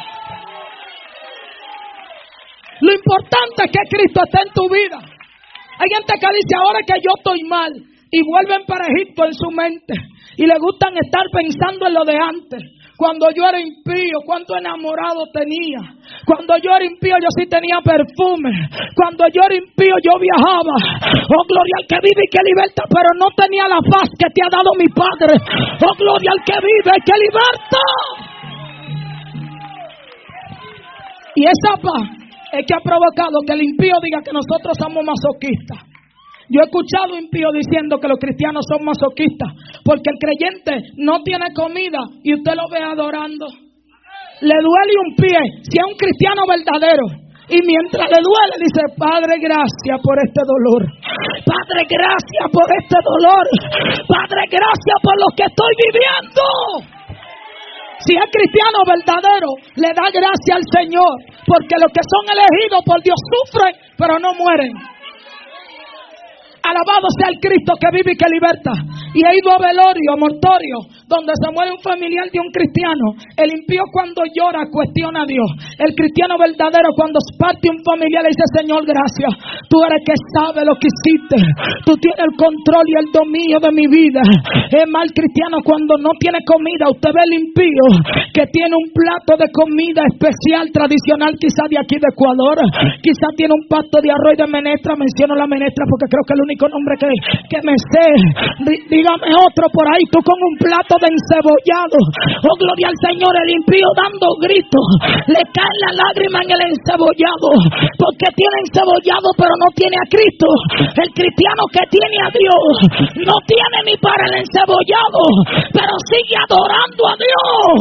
Lo importante es que Cristo esté en tu vida. Hay gente que dice ahora que yo estoy mal. Y vuelven para Egipto en su mente. Y le gustan estar pensando en lo de antes. Cuando yo era impío, cuánto enamorado tenía. Cuando yo era impío, yo sí tenía perfume. Cuando yo era impío, yo viajaba. Oh, gloria al que vive y que liberta. Pero no tenía la paz que te ha dado mi Padre. Oh, gloria al que vive y que liberta. Y esa paz es que ha provocado que el impío diga que nosotros somos masoquistas. Yo he escuchado impíos diciendo que los cristianos son masoquistas, porque el creyente no tiene comida y usted lo ve adorando. Le duele un pie, si es un cristiano verdadero. Y mientras le duele dice, Padre, gracias por este dolor. Padre, gracias por este dolor. Padre, gracias por lo que estoy viviendo. Si es cristiano verdadero, le da gracias al Señor, porque los que son elegidos por Dios sufren, pero no mueren. Alabado sea el Cristo que vive y que liberta. Y he ido a velorio, mortorio, donde se muere un familiar de un cristiano. El impío cuando llora cuestiona a Dios. El cristiano verdadero cuando parte un familiar le dice, Señor, gracias. Tú eres que sabe lo que hiciste. Tú tienes el control y el dominio de mi vida. Es mal cristiano cuando no tiene comida. Usted ve el impío que tiene un plato de comida especial, tradicional, quizás de aquí de Ecuador. Quizás tiene un pasto de arroz y de menestra. Menciono la menestra porque creo que es el único nombre que, que me sé. Dígame otro por ahí, tú con un plato de encebollado. Oh, gloria al Señor, el impío dando gritos. Le cae la lágrima en el encebollado, porque tiene encebollado pero no tiene a Cristo. El cristiano que tiene a Dios no tiene ni para el encebollado, pero sigue adorando a Dios.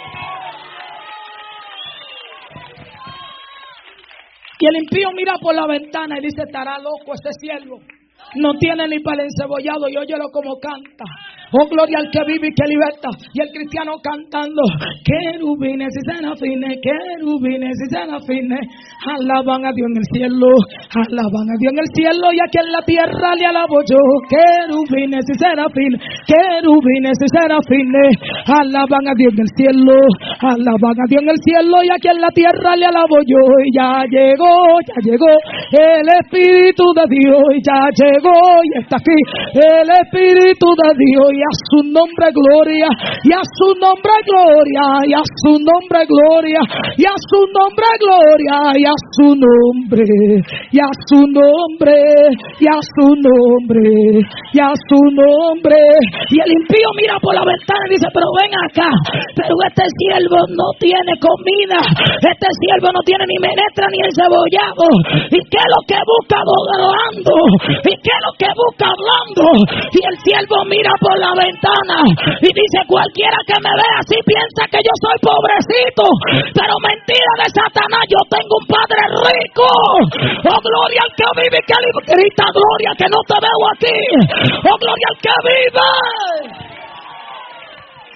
Y el impío mira por la ventana y dice, estará loco este siervo. No tiene ni para el encebollado y óyelo como canta. Oh, gloria al que vive y que liberta. Y el cristiano cantando, querubines y serafines, querubines y serafines, alaban a Dios en el cielo, alaban a Dios en el cielo, y aquí en la tierra le alabo yo. Querubines y serafines, querubines y serafines, alaban a Dios en el cielo, alaban a Dios en el cielo, y aquí en la tierra le alabo yo. Y ya llegó, ya llegó el Espíritu de Dios, y ya llegó y está aquí el Espíritu de Dios. Y a su nombre gloria, y a su nombre gloria, y a su nombre gloria, y a su nombre gloria, y a su nombre, y a su nombre, y a su nombre, y a su nombre. Y el impío mira por la ventana y dice, pero ven acá, pero este siervo no tiene comida, este siervo no tiene ni menestra ni encebollado. ¿Y qué es lo que busca adorando? ¿Y qué es lo que busca hablando? Y el siervo mira por la ventana y dice, cualquiera que me vea así piensa que yo soy pobrecito, pero mentira de Satanás, yo tengo un Padre rico. Oh, gloria al que vive y que grita, gloria que no te veo aquí. Oh, gloria al que vive.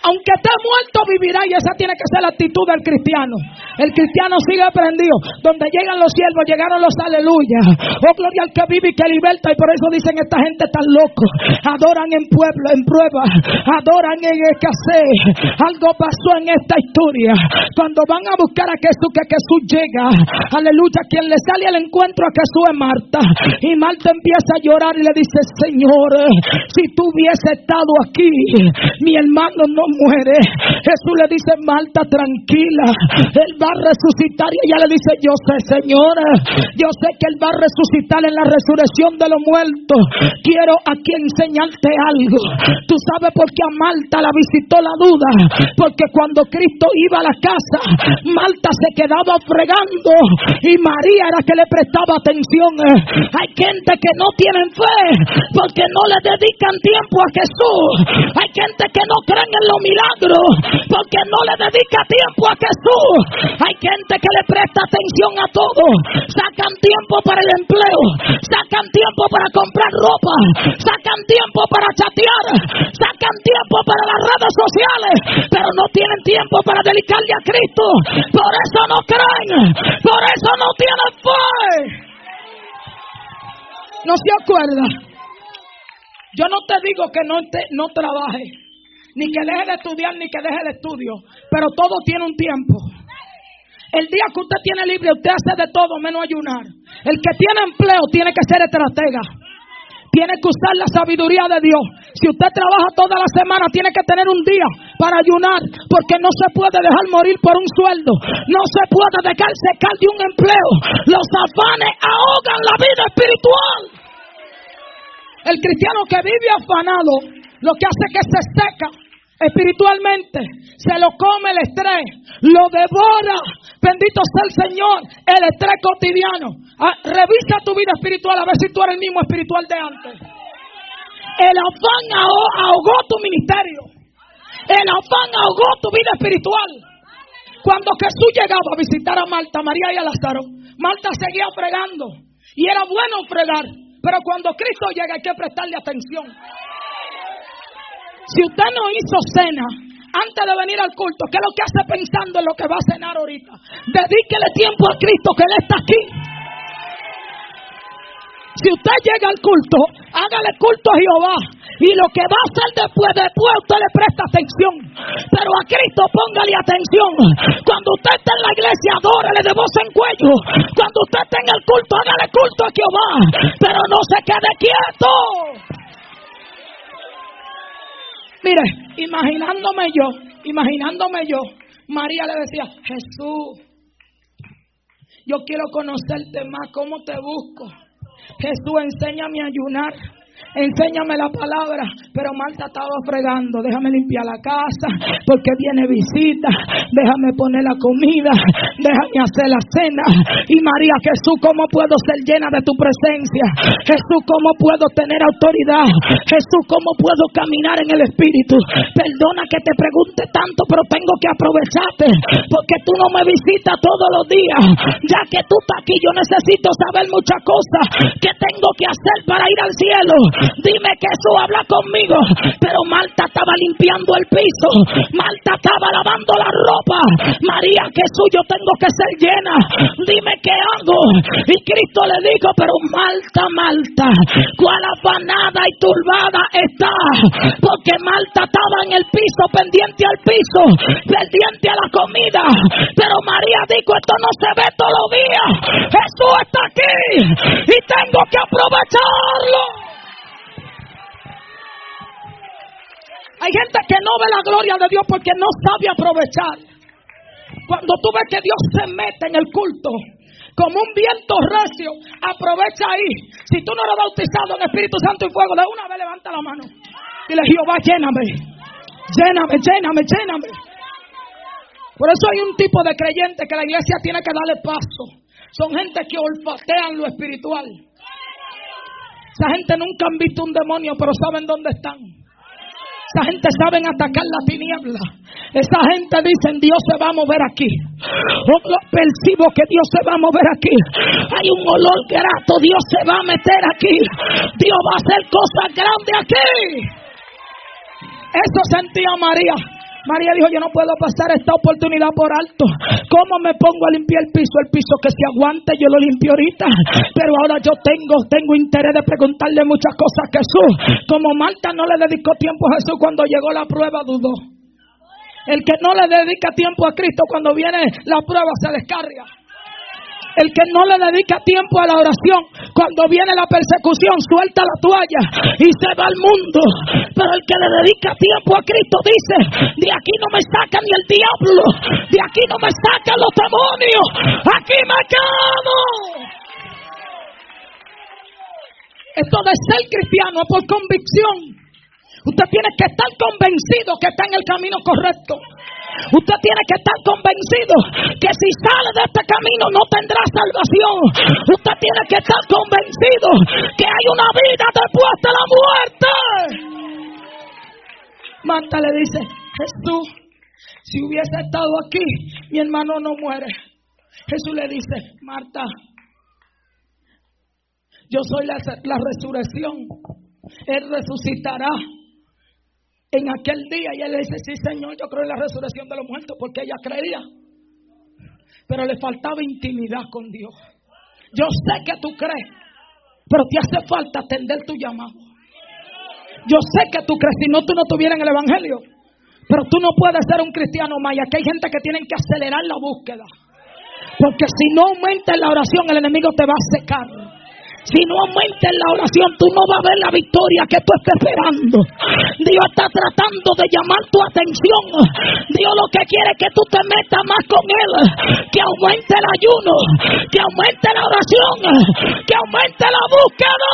Aunque esté muerto, vivirá. Y esa tiene que ser la actitud del cristiano. El cristiano sigue prendido. Donde llegan los siervos, llegaron los aleluya. Oh, gloria al que vive y que liberta. Y por eso dicen, esta gente tan loco. Adoran en pueblo, en prueba. Adoran en escasez. Algo pasó en esta historia. Cuando van a buscar a Jesús, que Jesús llega. Aleluya. Quien le sale al encuentro a Jesús es Marta. Y Marta empieza a llorar y le dice, Señor, si tú hubiese estado aquí, mi hermano no muere. Jesús le dice, Marta, tranquila, él va a resucitar. Y ella le dice, yo sé, Señor, yo sé que él va a resucitar en la resurrección de los muertos. Quiero aquí enseñarte algo. Tú sabes por qué a Marta la visitó la duda. Porque cuando Cristo iba a la casa, Marta se quedaba fregando y María era que le prestaba atención. Hay gente que no tienen fe porque no le dedican tiempo a Jesús. Hay gente que no creen en los milagros porque no le dedica tiempo a Jesús. Hay gente que le presta atención a todo. Sacan tiempo para el empleo, sacan tiempo para comprar ropa, sacan tiempo para chatear, sacan tiempo para las redes sociales, pero no tienen tiempo para dedicarle a Cristo. Por eso no creen, por eso no tienen fe. ¿No se acuerda? Yo no te digo que no, te, no trabajes, ni que deje de estudiar, ni que deje el estudio, pero todo tiene un tiempo. El día que usted tiene libre, usted hace de todo menos ayunar. El que tiene empleo tiene que ser estratega. Tiene que usar la sabiduría de Dios. Si usted trabaja toda la semana, tiene que tener un día para ayunar, porque no se puede dejar morir por un sueldo. No se puede dejar secar de un empleo. Los afanes ahogan la vida espiritual. El cristiano que vive afanado, lo que hace es que se seca espiritualmente, se lo come el estrés, lo devora. Bendito sea el Señor, el estrés cotidiano. Ah, revisa tu vida espiritual a ver si tú eres el mismo espiritual de antes. El afán ahogó tu ministerio, el afán ahogó tu vida espiritual. Cuando Jesús llegaba a visitar a Marta, María y a Lázaro, Marta seguía fregando y era bueno fregar, pero cuando Cristo llega hay que prestarle atención. Si usted no hizo cena antes de venir al culto, ¿qué es lo que hace pensando en lo que va a cenar ahorita? Dedíquele tiempo a Cristo, que Él está aquí. Si usted llega al culto, hágale culto a Jehová. Y lo que va a hacer después, después usted le presta atención. Pero a Cristo póngale atención. Cuando usted está en la iglesia, adórele de voz en cuello. Cuando usted está en el culto, hágale culto a Jehová. Pero no se quede quieto. Mire, imaginándome yo, imaginándome yo, María le decía, Jesús, yo quiero conocerte más, ¿cómo te busco? Jesús, enséñame a ayunar, enséñame la palabra. Pero Marta estaba fregando, déjame limpiar la casa, porque viene visita, déjame poner la comida, déjame hacer la cena. Y María, Jesús, ¿cómo puedo ser llena de tu presencia? Jesús, ¿cómo puedo tener autoridad? Jesús, ¿cómo puedo caminar en el Espíritu? Perdona que te pregunte tanto, pero tengo que aprovecharte, porque tú no me visitas todos los días. Ya que tú estás aquí, yo necesito saber muchas cosas que tengo que hacer para ir al cielo. Dime, Jesús, habla conmigo. Pero Marta estaba limpiando el piso, Marta estaba lavando la ropa. María, Jesús, yo tengo que ser llena, dime qué hago. Y Cristo le dijo, pero Marta, Marta, cuál afanada y turbada está, porque Marta estaba en el piso, pendiente al piso, pendiente a la comida. Pero María dijo, esto no se ve todos los días, Jesús está aquí y tengo que aprovecharlo. Hay gente que no ve la gloria de Dios porque no sabe aprovechar. Cuando tú ves que Dios se mete en el culto como un viento recio, aprovecha ahí. Si tú no eres bautizado en Espíritu Santo y fuego, de una vez levanta la mano. Dile, Jehová, lléname, lléname, lléname, lléname. Por eso hay un tipo de creyente que la iglesia tiene que darle paso. Son gente que olfatean lo espiritual. Esa gente nunca han visto un demonio, pero saben dónde están. Esa gente saben atacar la tiniebla. Esa gente dice, Dios se va a mover aquí. Oh, percibo que Dios se va a mover aquí. Hay un olor grato, Dios se va a meter aquí. Dios va a hacer cosas grandes aquí. Eso sentía María. María dijo, yo no puedo pasar esta oportunidad por alto. ¿Cómo me pongo a limpiar el piso? El piso que se aguante, yo lo limpio ahorita. Pero ahora yo tengo, tengo interés de preguntarle muchas cosas a Jesús. Como Marta no le dedicó tiempo a Jesús cuando llegó la prueba, dudó. El que no le dedica tiempo a Cristo cuando viene la prueba se descarga. El que no le dedica tiempo a la oración, cuando viene la persecución, suelta la toalla y se va al mundo. Pero el que le dedica tiempo a Cristo dice, de aquí no me saca ni el diablo, de aquí no me sacan los demonios, aquí me quedo. Esto de ser cristiano es por convicción. Usted tiene que estar convencido que está en el camino correcto. Usted tiene que estar convencido que si sale de este camino no tendrá salvación. Usted tiene que estar convencido que hay una vida después de la muerte. Marta le dice, Jesús, si hubiese estado aquí, mi hermano no muere. Jesús le dice, Marta, yo soy la, la resurrección. Él resucitará en aquel día. Y él le dice, sí Señor, yo creo en la resurrección de los muertos, porque ella creía. Pero le faltaba intimidad con Dios. Yo sé que tú crees, pero te hace falta atender tu llamado. Yo sé que tú crees, si no tú no estuvieras en el evangelio. Pero tú no puedes ser un cristiano maya, que hay gente que tienen que acelerar la búsqueda. Porque si no aumenta la oración, el enemigo te va a secar. Si no aumenta en la oración, tú no vas a ver la victoria que tú estás esperando. Dios está tratando de llamar tu atención. Dios lo que quiere es que tú te metas más con Él. Que aumente el ayuno, que aumente la oración, que aumente la búsqueda.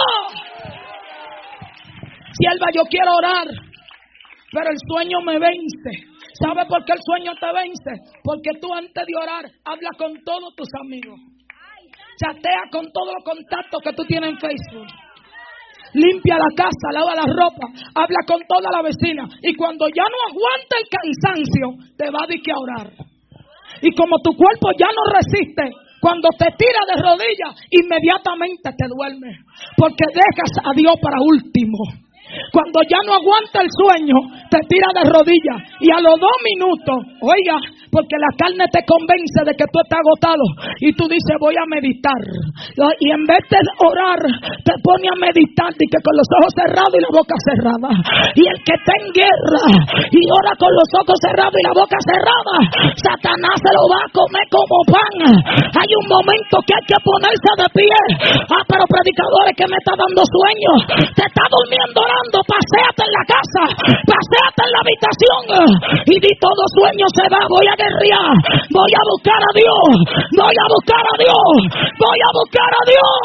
Sierva, yo quiero orar, pero el sueño me vence. ¿Sabe por qué el sueño te vence? Porque tú antes de orar, habla con todos tus amigos. Chatea con todos los contactos que tú tienes en Facebook. Limpia la casa, lava la ropa, habla con toda la vecina. Y cuando ya no aguanta el cansancio, te va a decir que a orar. Y como tu cuerpo ya no resiste, cuando te tiras de rodillas, inmediatamente te duermes. Porque dejas a Dios para último. Cuando ya no aguanta el sueño, te tira de rodillas. Y a los dos minutos, oiga, porque la carne te convence de que tú estás agotado. Y tú dices, voy a meditar. Y en vez de orar, te pone a meditar. Y que con los ojos cerrados y la boca cerrada. Y el que está en guerra y ora con los ojos cerrados y la boca cerrada, Satanás se lo va a comer como pan. Hay un momento que hay que ponerse de pie. Ah, pero predicadores, que me está dando sueño. Te está durmiendo orando. Paséate en la casa, paséate en la habitación y di todo sueño se va. Voy a guerrear, voy a buscar a Dios, voy a buscar a Dios, voy a buscar a Dios.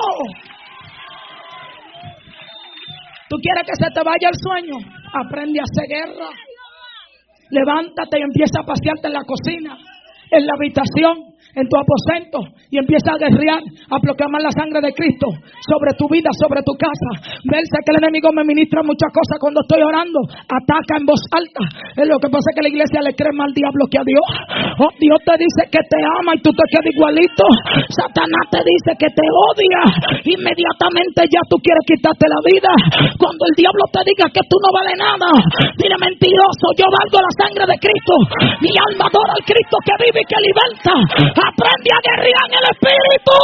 ¿Tú quieres que se te vaya el sueño? Aprende a hacer guerra. Levántate y empieza a pasearte en la cocina, en la habitación, en tu aposento, y empieza a guerrear, a proclamar la sangre de Cristo sobre tu vida, sobre tu casa. Verse que el enemigo me ministra muchas cosas cuando estoy orando, ataca en voz alta. Es lo que pasa, es que la iglesia le cree más al diablo que a Dios. Oh, Dios te dice que te ama y tú te quedas igualito. Satanás te dice que te odia, inmediatamente ya tú quieres quitarte la vida. Cuando el diablo te diga que tú no vales nada, dile, mentiroso, yo valgo la sangre de Cristo. Mi alma adora al Cristo que vive y que liberta. Aprende a guerrear en el espíritu.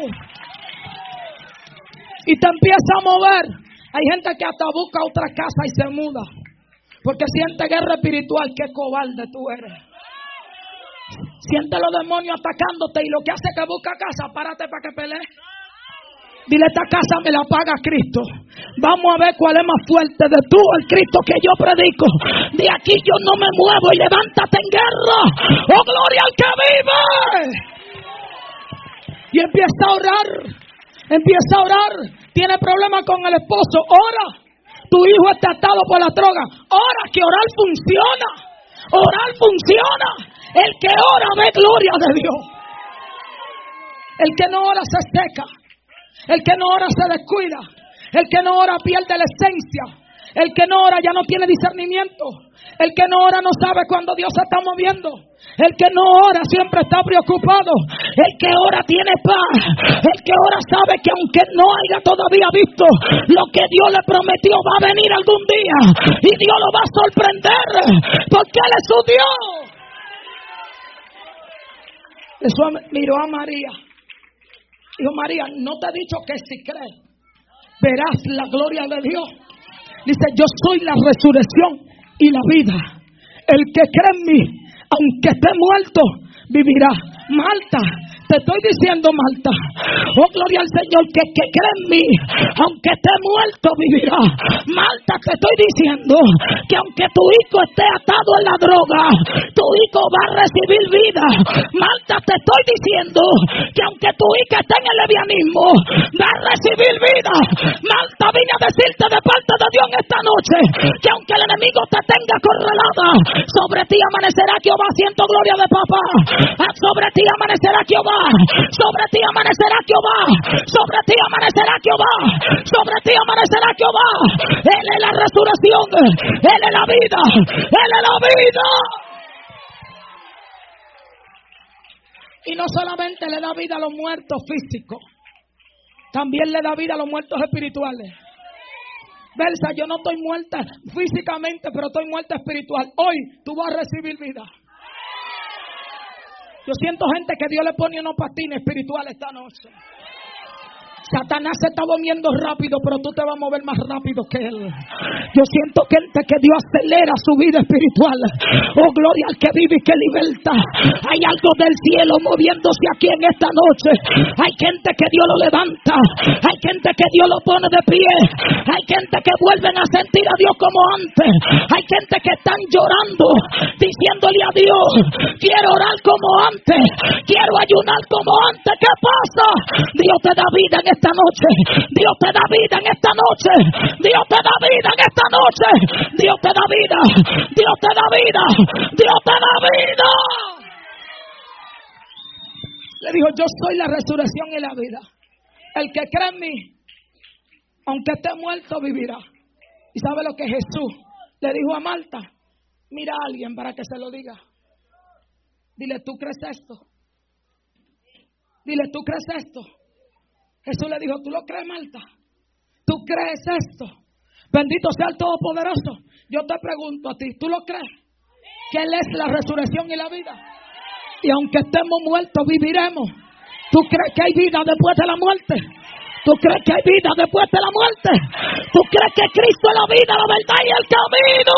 Y te empieza a mover. Hay gente que hasta busca otra casa y se muda, porque siente guerra espiritual. Qué cobarde tú eres. Siente los demonios atacándote y lo que hace es que busca casa. Párate para que pelee. Dile, esta casa me la paga Cristo. Vamos a ver cuál es más fuerte, de tú o el Cristo que yo predico. De aquí yo no me muevo y levántate en guerra. ¡Oh, gloria al que vive! Y empieza a orar. Empieza a orar. Tiene problemas con el esposo. Ora. Tu hijo está atado por la droga. Ora, que orar funciona. Orar funciona. El que ora ve gloria de Dios. El que no ora se seca. El que no ora se descuida. El que no ora pierde la esencia. El que no ora ya no tiene discernimiento. El que no ora no sabe cuándo Dios se está moviendo. El que no ora siempre está preocupado. El que ora tiene paz. El que ora sabe que aunque no haya todavía visto lo que Dios le prometió, va a venir algún día y Dios lo va a sorprender, porque Él es su Dios. Eso miró a María. Dijo: María, no te he dicho que si crees verás la gloria de Dios. Dice: yo soy la resurrección y la vida. El que cree en mí, aunque esté muerto, vivirá. Marta, te estoy diciendo, Marta, oh gloria al Señor, que el que cree en mí, aunque esté muerto, vivirá. Marta, te estoy diciendo que aunque tu hijo esté atado en la droga, tu hijo va a recibir vida. Marta, te estoy diciendo que aunque tu hijo esté en el levianismo, va a recibir vida. Marta, vine a decirte de parte de Dios en esta noche que aunque el enemigo te tenga acorralada, sobre ti amanecerá Jehová. Siento gloria de papá. Sobre ti amanecerá Jehová. Sobre ti amanecerá Jehová. Sobre ti amanecerá Jehová. Sobre ti amanecerá Jehová. Él es la resurrección. Él es la vida. Él es la vida. Y no solamente le da vida a los muertos físicos, también le da vida a los muertos espirituales. Versa, yo no estoy muerta físicamente, pero estoy muerta espiritual. Hoy tú vas a recibir vida. Yo siento gente que Dios le pone unos patines espirituales esta noche. Satanás se está moviendo rápido, pero tú te vas a mover más rápido que él. Yo siento gente que Dios acelera su vida espiritual. Oh, gloria al que vive y que liberta. Hay algo del cielo moviéndose aquí en esta noche. Hay gente que Dios lo levanta. Hay gente que Dios lo pone de pie. Hay gente que vuelven a sentir a Dios como antes. Hay gente que están llorando, diciéndole a Dios: quiero orar como antes, quiero ayunar como antes. ¿Qué pasa? Dios te da vida en esta noche. Dios te da vida en esta noche. Dios te da vida en esta noche. Dios te da vida. Dios te da vida. Dios te da vida. Le dijo: yo soy la resurrección y la vida. El que cree en mí, aunque esté muerto, vivirá. ¿Y sabe lo que Jesús le dijo a Marta? Mira a alguien para que se lo diga. Dile: ¿tú crees esto? Dile: ¿tú crees esto? Jesús le dijo: ¿tú lo crees, Marta? ¿Tú crees esto? Bendito sea el Todopoderoso. Yo te pregunto a ti: ¿tú lo crees? Que Él es la resurrección y la vida. Y aunque estemos muertos, viviremos. ¿Tú crees que hay vida después de la muerte? ¿Tú crees que hay vida después de la muerte? ¿Tú crees que Cristo es la vida, la verdad y el camino?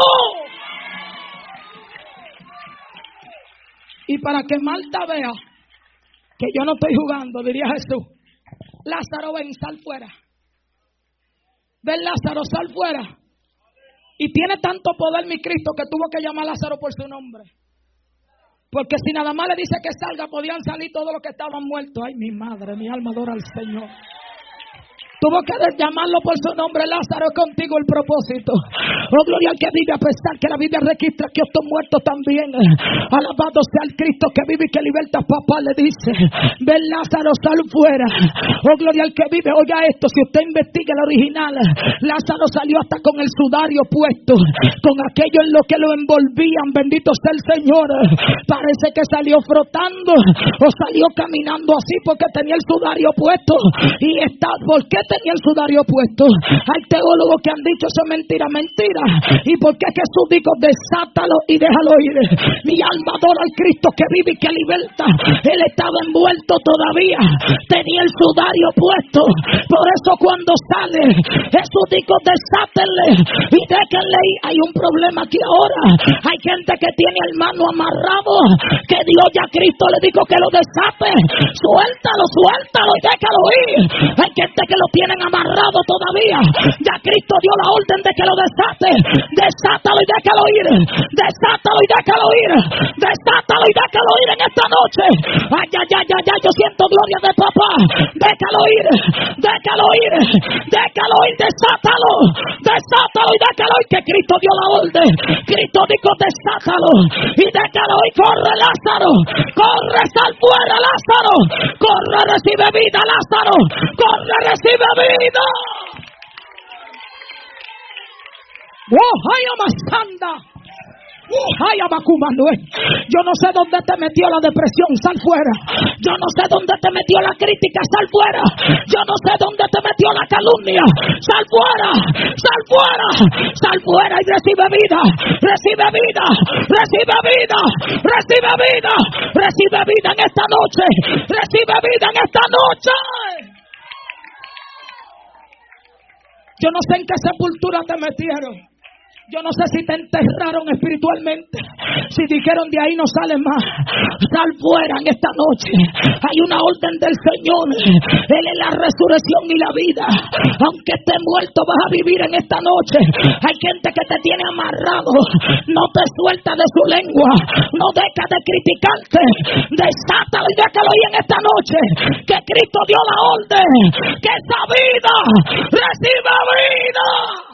Y para que Marta vea que yo no estoy jugando, diría Jesús: Lázaro, ven, sal fuera. Ven, Lázaro, sal fuera. Y tiene tanto poder mi Cristo que tuvo que llamar a Lázaro por su nombre. Porque si nada más le dice que salga, podían salir todos los que estaban muertos. Ay, mi madre, mi alma adora al Señor. Tuvo que llamarlo por su nombre. Lázaro, es contigo el propósito. Oh, gloria al que vive, a pesar que la Biblia registra que estos muertos también. Alabado sea el Cristo que vive y que liberta. Papá le dice: ven, Lázaro, sal fuera. Oh, gloria al que vive. Oiga esto, si usted investiga el original, Lázaro salió hasta con el sudario puesto, con aquello en lo que lo envolvían. Bendito sea el Señor. Parece que salió frotando o salió caminando así porque tenía el sudario puesto. Y está, ¿por qué tenía el sudario puesto? Hay teólogos que han dicho: eso es mentira, mentira. ¿Y por qué Jesús dijo: desátalo y déjalo ir? Mi alma adora al Cristo que vive y que liberta. Él estaba envuelto todavía, tenía el sudario puesto. Por eso cuando sale, Jesús dijo: desátenle y déjenle ir. Hay un problema aquí ahora. Hay gente que tiene el mano amarrado, que Dios ya Cristo le dijo que lo desate. Suéltalo, suéltalo y déjalo ir. Hay gente que lo tienen amarrado todavía. Ya Cristo dio la orden de que lo desate. Desátalo y déjalo ir. Desátalo y déjalo ir. Desátalo y déjalo ir en esta noche. Ay, ay, ay, ay, ay, yo siento gloria de papá. Déjalo ir. Déjalo ir. Déjalo ir. Desátalo. Desátalo y déjalo ir. Que Cristo dio la orden. Cristo dijo: desátalo y déjalo ir. Corre, Lázaro. Corre, sal fuera, Lázaro. Corre, recibe vida, Lázaro. Corre, recibe vida. Oh, ay, amasanda. Ay, Abacumanuel. Yo no sé dónde te metió la depresión, sal fuera. Yo no sé dónde te metió la crítica, sal fuera. Yo no sé dónde te metió la calumnia, sal fuera, sal fuera, sal fuera y recibe vida, recibe vida, recibe vida, recibe vida, recibe vida en esta noche, recibe vida en esta noche. Yo no sé en qué sepultura te metieron. Yo no sé si te enterraron espiritualmente, si dijeron de ahí no sales más. Sal fuera en esta noche. Hay una orden del Señor. Él es la resurrección y la vida. Aunque estés muerto, vas a vivir en esta noche. Hay gente que te tiene amarrado, no te suelta de su lengua, no deja de criticarte. Desátalo y déjalo ahí en esta noche, que Cristo dio la orden, que esa vida reciba vida.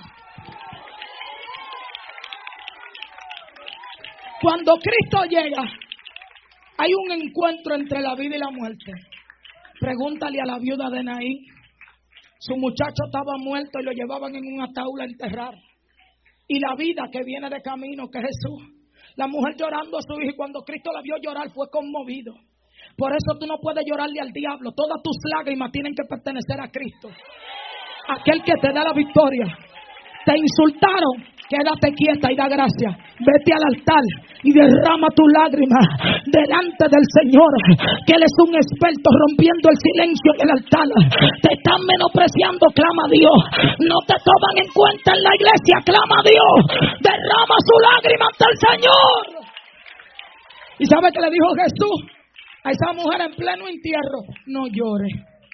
Cuando Cristo llega, hay un encuentro entre la vida y la muerte. Pregúntale a la viuda de Naín. Su muchacho estaba muerto y lo llevaban en un ataúd a enterrar. Y la vida que viene de camino, que es Jesús. La mujer llorando a su hijo, y cuando Cristo la vio llorar fue conmovido. Por eso tú no puedes llorarle al diablo. Todas tus lágrimas tienen que pertenecer a Cristo, aquel que te da la victoria. Te insultaron, quédate quieta y da gracias. Vete al altar y derrama tu lágrima delante del Señor, que Él es un experto rompiendo el silencio en el altar. Te están menospreciando, clama a Dios. No te toman en cuenta en la iglesia, clama a Dios. Derrama su lágrima ante el Señor. ¿Y sabe qué le dijo Jesús a esa mujer en pleno entierro? No llores.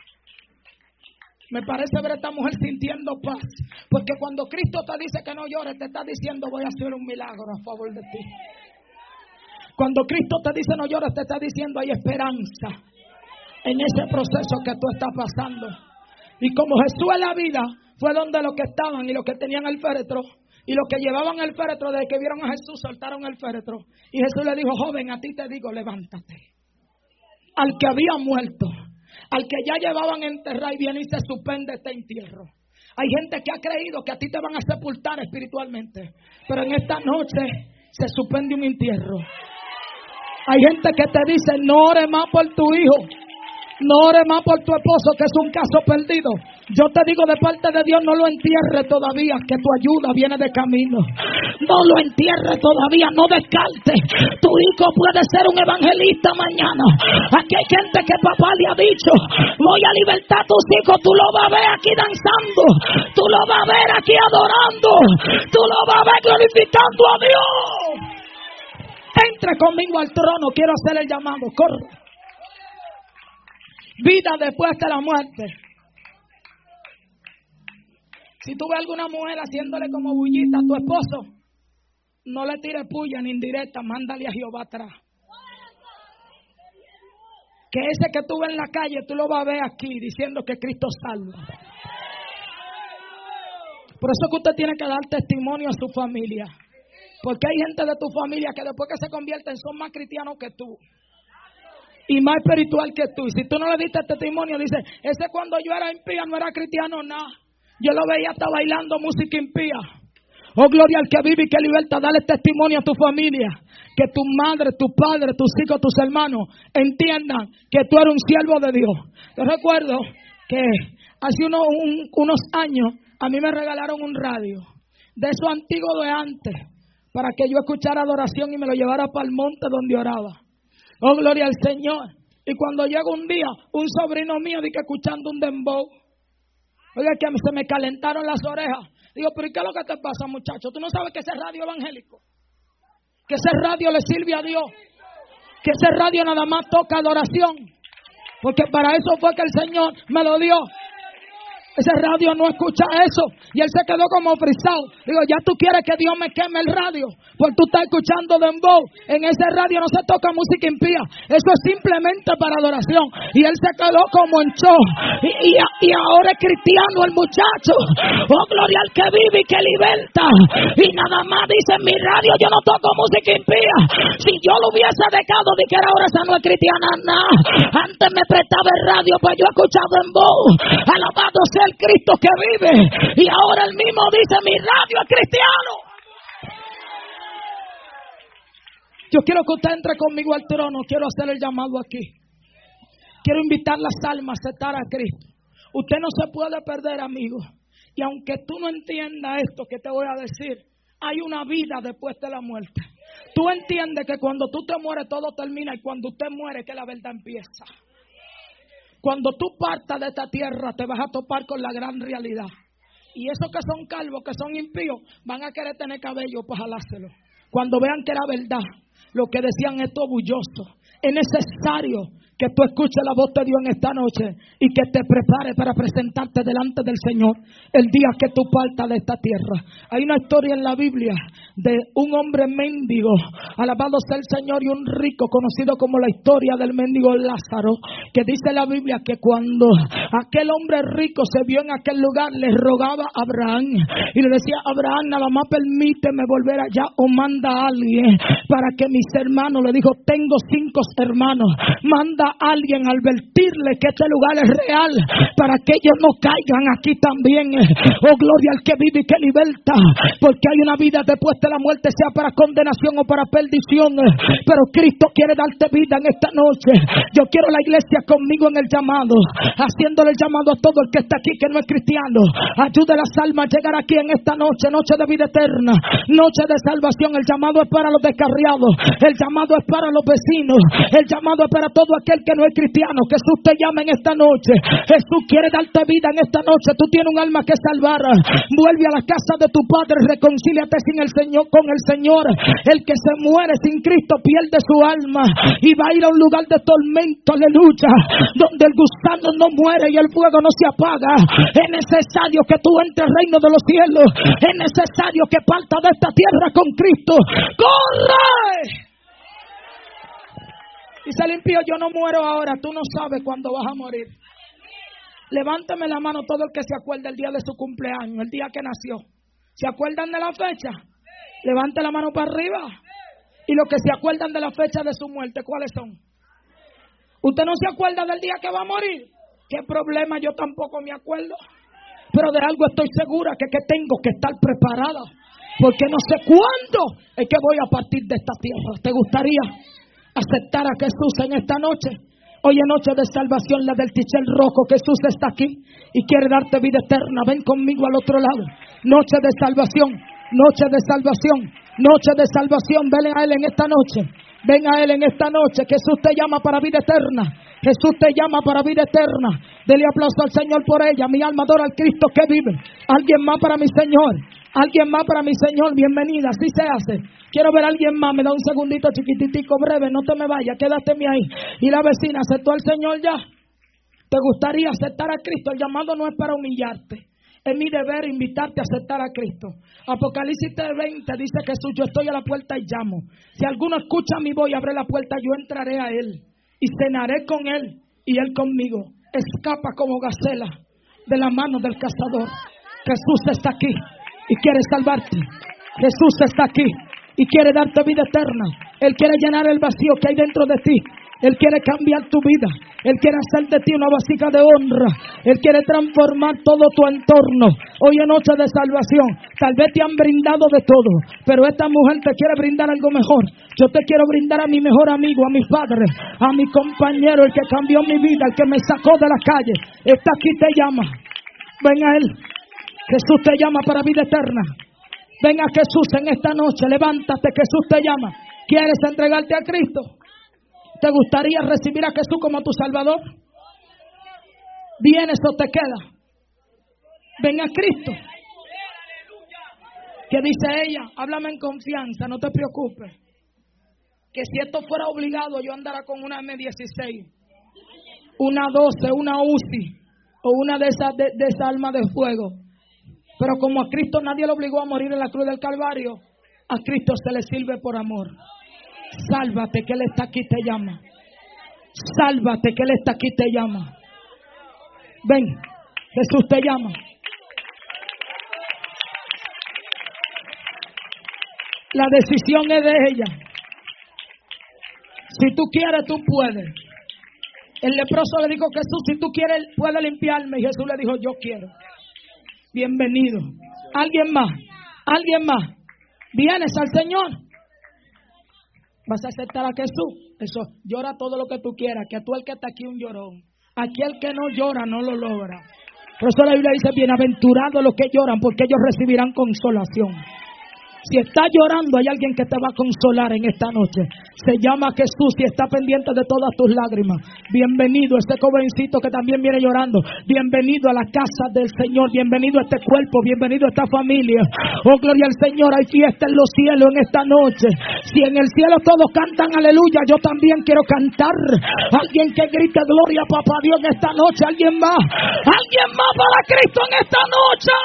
Me parece ver a esta mujer sintiendo paz, porque cuando Cristo te dice que no llores, te está diciendo voy a hacer un milagro a favor de ti. Cuando Cristo te dice no llores, te está diciendo hay esperanza en ese proceso que tú estás pasando. Y como Jesús en la vida fue donde los que estaban y los que tenían el féretro y los que llevaban el féretro, desde que vieron a Jesús soltaron el féretro, y Jesús le dijo: joven, a ti te digo, levántate. Al que había muerto, al que ya llevaban a enterrar, y viene y se suspende este entierro. Hay gente que ha creído que a ti te van a sepultar espiritualmente, pero en esta noche se suspende un entierro. Hay gente que te dice: no ores más por tu hijo, no ores más por tu esposo, que es un caso perdido. Yo te digo de parte de Dios, no lo entierres todavía, que tu ayuda viene de camino. No lo entierres todavía, no descartes. Tu hijo puede ser un evangelista mañana. Aquí hay gente que papá le ha dicho: voy a libertar a tus hijos. Tú lo vas a ver aquí danzando, tú lo vas a ver aquí adorando, tú lo vas a ver glorificando a Dios. Entre conmigo al trono, quiero hacer el llamado, corre. Vida después de la muerte. Si tú ves a alguna mujer haciéndole como bullita a tu esposo, no le tires puya ni indirecta, mándale a Jehová atrás. Que ese que tú ves en la calle, tú lo vas a ver aquí diciendo que Cristo salva. Por eso que usted tiene que dar testimonio a su familia. Porque hay gente de tu familia que después que se convierten son más cristianos que tú y más espiritual que tú. Y si tú no le diste testimonio, dice: ese cuando yo era impía no era cristiano nada. Yo lo veía hasta bailando música impía. Oh, gloria al que vive y que liberta. Dale testimonio a tu familia, que tu madre, tu padre, tus hijos, tus hermanos entiendan que tú eres un siervo de Dios. Yo recuerdo que hace unos, un, unos años a mí me regalaron un radio de esos antiguos de antes, para que yo escuchara adoración y me lo llevara para el monte donde oraba. Oh, gloria al Señor. Y cuando llega un día, un sobrino mío dice que escuchando un dembow. Oiga, que se me calentaron las orejas. Digo: pero ¿y qué es lo que te pasa, muchacho? ¿Tú no sabes que ese radio evangélico, que ese radio le sirve a Dios, que ese radio nada más toca adoración? Porque para eso fue que el Señor me lo dio. Ese radio no escucha eso. Y él se quedó como frisado. Digo: ya tú quieres que Dios me queme el radio, pues tú estás escuchando dembow. En ese radio no se toca música impía. Eso es simplemente para adoración. Y él se quedó como en shock. Y, y, y ahora es cristiano el muchacho. Oh, gloria al que vive y que liberta. Y nada más dice: en mi radio yo no toco música impía. Si yo lo hubiese dejado, dijera: ahora esa no es cristiana nada. Antes me prestaba el radio, pues yo he escuchado dembow. Alabado sea el Cristo que vive. Y ahora él mismo dice, mi radio es cristiano. Yo quiero que usted entre conmigo al trono. Quiero hacer el llamado aquí. Quiero invitar las almas a aceptar a Cristo. Usted no se puede perder, amigo. Y aunque tú no entiendas esto que te voy a decir, hay una vida después de la muerte. Tú entiendes que cuando tú te mueres todo termina y cuando usted muere que la verdad empieza. Cuando tú partas de esta tierra te vas a topar con la gran realidad. Y esos que son calvos, que son impíos, van a querer tener cabello para jalárselo. Cuando vean que era verdad, lo que decían es orgulloso. Es necesario que tú escuches la voz de Dios en esta noche y que te prepares para presentarte delante del Señor el día que tú partas de esta tierra. Hay una historia en la Biblia de un hombre mendigo, alabado sea el Señor, y un rico, conocido como la historia del mendigo Lázaro, que dice la Biblia que cuando aquel hombre rico se vio en aquel lugar, le rogaba a Abraham y le decía, Abraham, nada más permíteme volver allá o manda a alguien para que mis hermanos, le dijo, tengo cinco hermanos, manda a alguien a advertirle que este lugar es real para que ellos no caigan aquí también. Oh, gloria al que vive y que liberta, porque hay una vida después de la muerte, sea para condenación o para perdición, pero Cristo quiere darte vida en esta noche. Yo quiero la iglesia conmigo en el llamado, haciéndole el llamado a todo el que está aquí que no es cristiano. Ayude a las almas a llegar aquí en esta noche, noche de vida eterna, noche de salvación. El llamado es para los descarriados, el llamado es para los vecinos, el llamado es para todo aquel que no es cristiano. Jesús te llama en esta noche. Jesús quiere darte vida en esta noche. Tú tienes un alma que salvar. Vuelve a la casa de tu padre, reconcíliate sin el Señor, con el Señor. El que se muere sin Cristo pierde su alma y va a ir a un lugar de tormento, aleluya, donde el gusano no muere y el fuego no se apaga. Es necesario que tú entres al reino de los cielos. Es necesario que partas de esta tierra con Cristo. ¡Corre! Dice el impío, yo no muero ahora, tú no sabes cuándo vas a morir. Levántame la mano todo el que se acuerde el día de su cumpleaños, el día que nació. ¿Se acuerdan de la fecha? Levante la mano para arriba. Y los que se acuerdan de la fecha de su muerte, ¿cuáles son? ¿Usted no se acuerda del día que va a morir? ¿Qué problema? Yo tampoco me acuerdo. Pero de algo estoy segura, que, que tengo que estar preparada. Porque no sé cuándo es que voy a partir de esta tierra. ¿Te gustaría aceptar a Jesús en esta noche? Hoy es noche de salvación, la del tichel rojo. Jesús está aquí y quiere darte vida eterna. Ven conmigo al otro lado. Noche de salvación, noche de salvación, noche de salvación. Ven a Él en esta noche. Ven a Él en esta noche. Jesús te llama para vida eterna. Jesús te llama para vida eterna. Dele aplauso al Señor por ella. Mi alma adora al Cristo que vive. Alguien más para mi Señor. Alguien más para mi Señor. Bienvenida. Así se hace. Quiero ver a alguien más. Me da un segundito chiquititico breve. No te me vayas. Quédateme ahí. Y la vecina, ¿aceptó al Señor ya? ¿Te gustaría aceptar a Cristo? El llamado no es para humillarte. Es mi deber invitarte a aceptar a Cristo. Apocalipsis tres veinte dice Jesús, yo estoy a la puerta y llamo. Si alguno escucha mi voz y abre la puerta, yo entraré a Él y cenaré con Él y Él conmigo. Escapa como gacela de la mano del cazador. Jesús está aquí y quiere salvarte. Jesús está aquí y quiere darte vida eterna. Él quiere llenar el vacío que hay dentro de ti. Él quiere cambiar tu vida. Él quiere hacer de ti una vasija de honra. Él quiere transformar todo tu entorno. Hoy es noche de salvación. Tal vez te han brindado de todo, pero esta mujer te quiere brindar algo mejor. Yo te quiero brindar a mi mejor amigo, a mi padre, a mi compañero, el que cambió mi vida, el que me sacó de la calle. Está aquí, te llama. Ven a Él. Jesús te llama para vida eterna. Ven a Jesús en esta noche. Levántate, Jesús te llama. ¿Quieres entregarte a Cristo? ¿Te gustaría recibir a Jesús como tu Salvador? ¿Vienes o te quedas? Ven a Cristo. ¿Qué dice ella? Háblame en confianza, no te preocupes. Que si esto fuera obligado, yo andara con una eme dieciséis, una doce, una UCI o una de esas de, de esa arma de fuego. Pero como a Cristo nadie lo obligó a morir en la cruz del Calvario, a Cristo se le sirve por amor. Sálvate, que Él está aquí, te llama. Sálvate, que Él está aquí, te llama. Ven, Jesús te llama. La decisión es de ella. Si tú quieres, tú puedes. El leproso le dijo: Jesús, si tú quieres, puedes limpiarme. Y Jesús le dijo: yo quiero. Bienvenido. ¿Alguien más? ¿Alguien más? ¿Vienes al Señor? ¿Vas a aceptar a Jesús? Eso, llora todo lo que tú quieras, que tú el que está aquí un llorón. Aquí el que no llora no lo logra. Por eso la Biblia dice: bienaventurados los que lloran, porque ellos recibirán consolación. Si estás llorando, hay alguien que te va a consolar en esta noche. Se llama Jesús y está pendiente de todas tus lágrimas. Bienvenido este jovencito que también viene llorando. Bienvenido a la casa del Señor. Bienvenido a este cuerpo. Bienvenido a esta familia. Oh, gloria al Señor. Hay fiesta en los cielos en esta noche. Si en el cielo todos cantan aleluya, yo también quiero cantar. Alguien que grite gloria, papá Dios, en esta noche. Alguien más. Alguien más para Cristo en esta noche.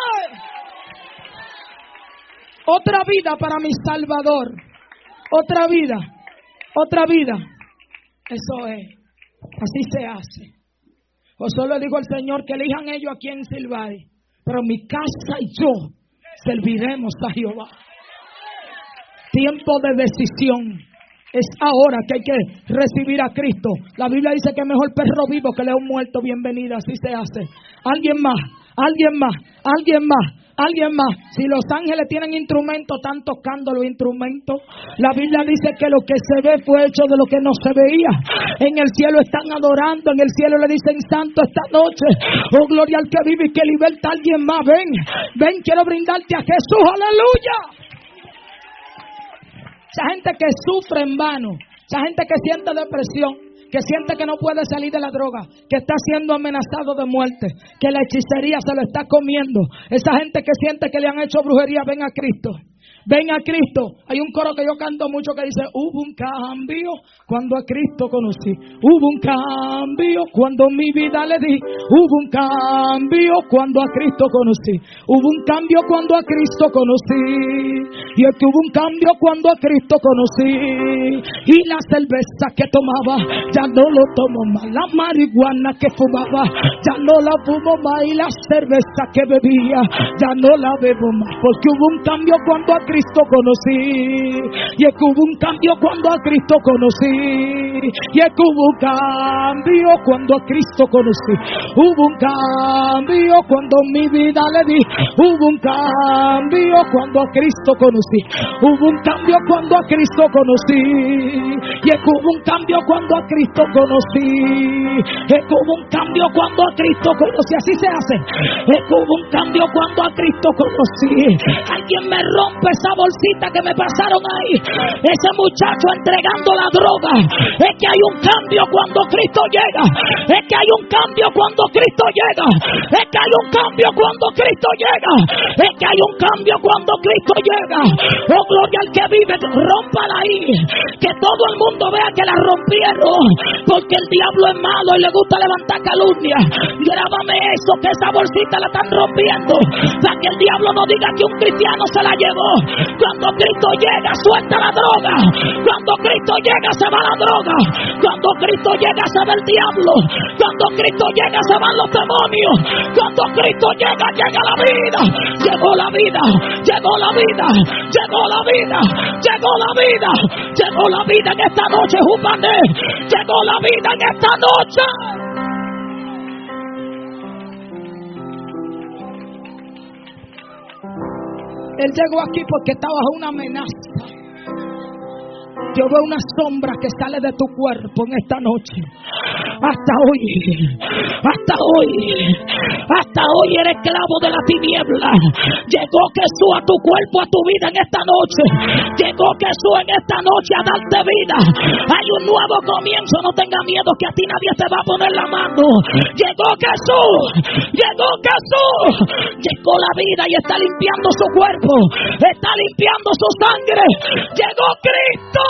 Otra vida para mi Salvador. Otra vida. Otra vida. Eso es. Así se hace. O solo digo al Señor que elijan ellos a quien sirváis. Pero mi casa y yo serviremos a Jehová. Tiempo de decisión. Es ahora que hay que recibir a Cristo. La Biblia dice que es mejor perro vivo que león muerto. Bienvenida. Así se hace. Alguien más. Alguien más. Alguien más. Alguien más. Si los ángeles tienen instrumentos, están tocando los instrumentos. La Biblia dice que lo que se ve fue hecho de lo que no se veía. En el cielo están adorando. En el cielo le dicen: santo esta noche. Oh, gloria al que vive y que liberta. Alguien más. Ven. Ven, quiero brindarte a Jesús. Aleluya. Esa gente que sufre en vano. Esa gente que siente depresión, que siente que no puede salir de la droga, que está siendo amenazado de muerte, que la hechicería se lo está comiendo. Esa gente que siente que le han hecho brujería, ven a Cristo. Ven a Cristo. Hay un coro que yo canto mucho que dice: hubo un cambio cuando a Cristo conocí. Hubo un cambio cuando mi vida le di. Hubo un cambio cuando a Cristo conocí. Hubo un cambio cuando a Cristo conocí. Y es que hubo un cambio cuando a Cristo conocí. Y la cerveza que tomaba ya no lo tomo más. La marihuana que fumaba ya no la fumo más. Y la cerveza que bebía ya no la bebo más. Porque hubo un cambio cuando a Cristo conocí. Y es que hubo un cambio cuando a Cristo conocí. Y es que hubo un cambio cuando a Cristo conocí. Hubo un cambio cuando mi vida le di. Hubo un cambio cuando a Cristo conocí. Hubo un cambio cuando a Cristo conocí. Y es que hubo un cambio cuando a Cristo conocí. Es que hubo un cambio cuando a Cristo conocí. Así se hace. Es que hubo un cambio cuando a Cristo conocí. Alguien me rompe esa bolsita que me pasaron ahí. Ese muchacho entregando la droga. Es que hay un cambio cuando Cristo llega. Es que hay un cambio cuando Cristo llega. Es que hay un cambio cuando Cristo llega. Es que hay un cambio cuando Cristo llega. Oh, gloria al que vive. Rómpala ahí. Que todo el mundo vea que la rompieron. Porque el diablo es malo y le gusta levantar calumnia. Grábame eso, que esa bolsita la están rompiendo. Para que el diablo no diga que un cristiano se la llevó. Cuando Cristo llega, suelta la droga. Cuando Cristo llega, se va la droga. Cuando Cristo llega, se va el diablo. Cuando Cristo llega, se van los demonios. Cuando Cristo llega, llega la vida. Llegó la vida, llegó la vida, llegó la vida, llegó la vida, llegó la vida en esta noche, Jupané. Llegó la vida en esta noche. Él llegó aquí porque estaba bajo una amenaza. Yo veo una sombra que sale de tu cuerpo en esta noche. Hasta hoy, hasta hoy, hasta hoy eres esclavo de la tiniebla. Llegó Jesús a tu cuerpo, a tu vida en esta noche. Llegó Jesús en esta noche a darte vida. Hay un nuevo comienzo, no tengas miedo que a ti nadie te va a poner la mano. Llegó Jesús, llegó Jesús. Llegó la vida y está limpiando su cuerpo. Está limpiando su sangre. Llegó Cristo.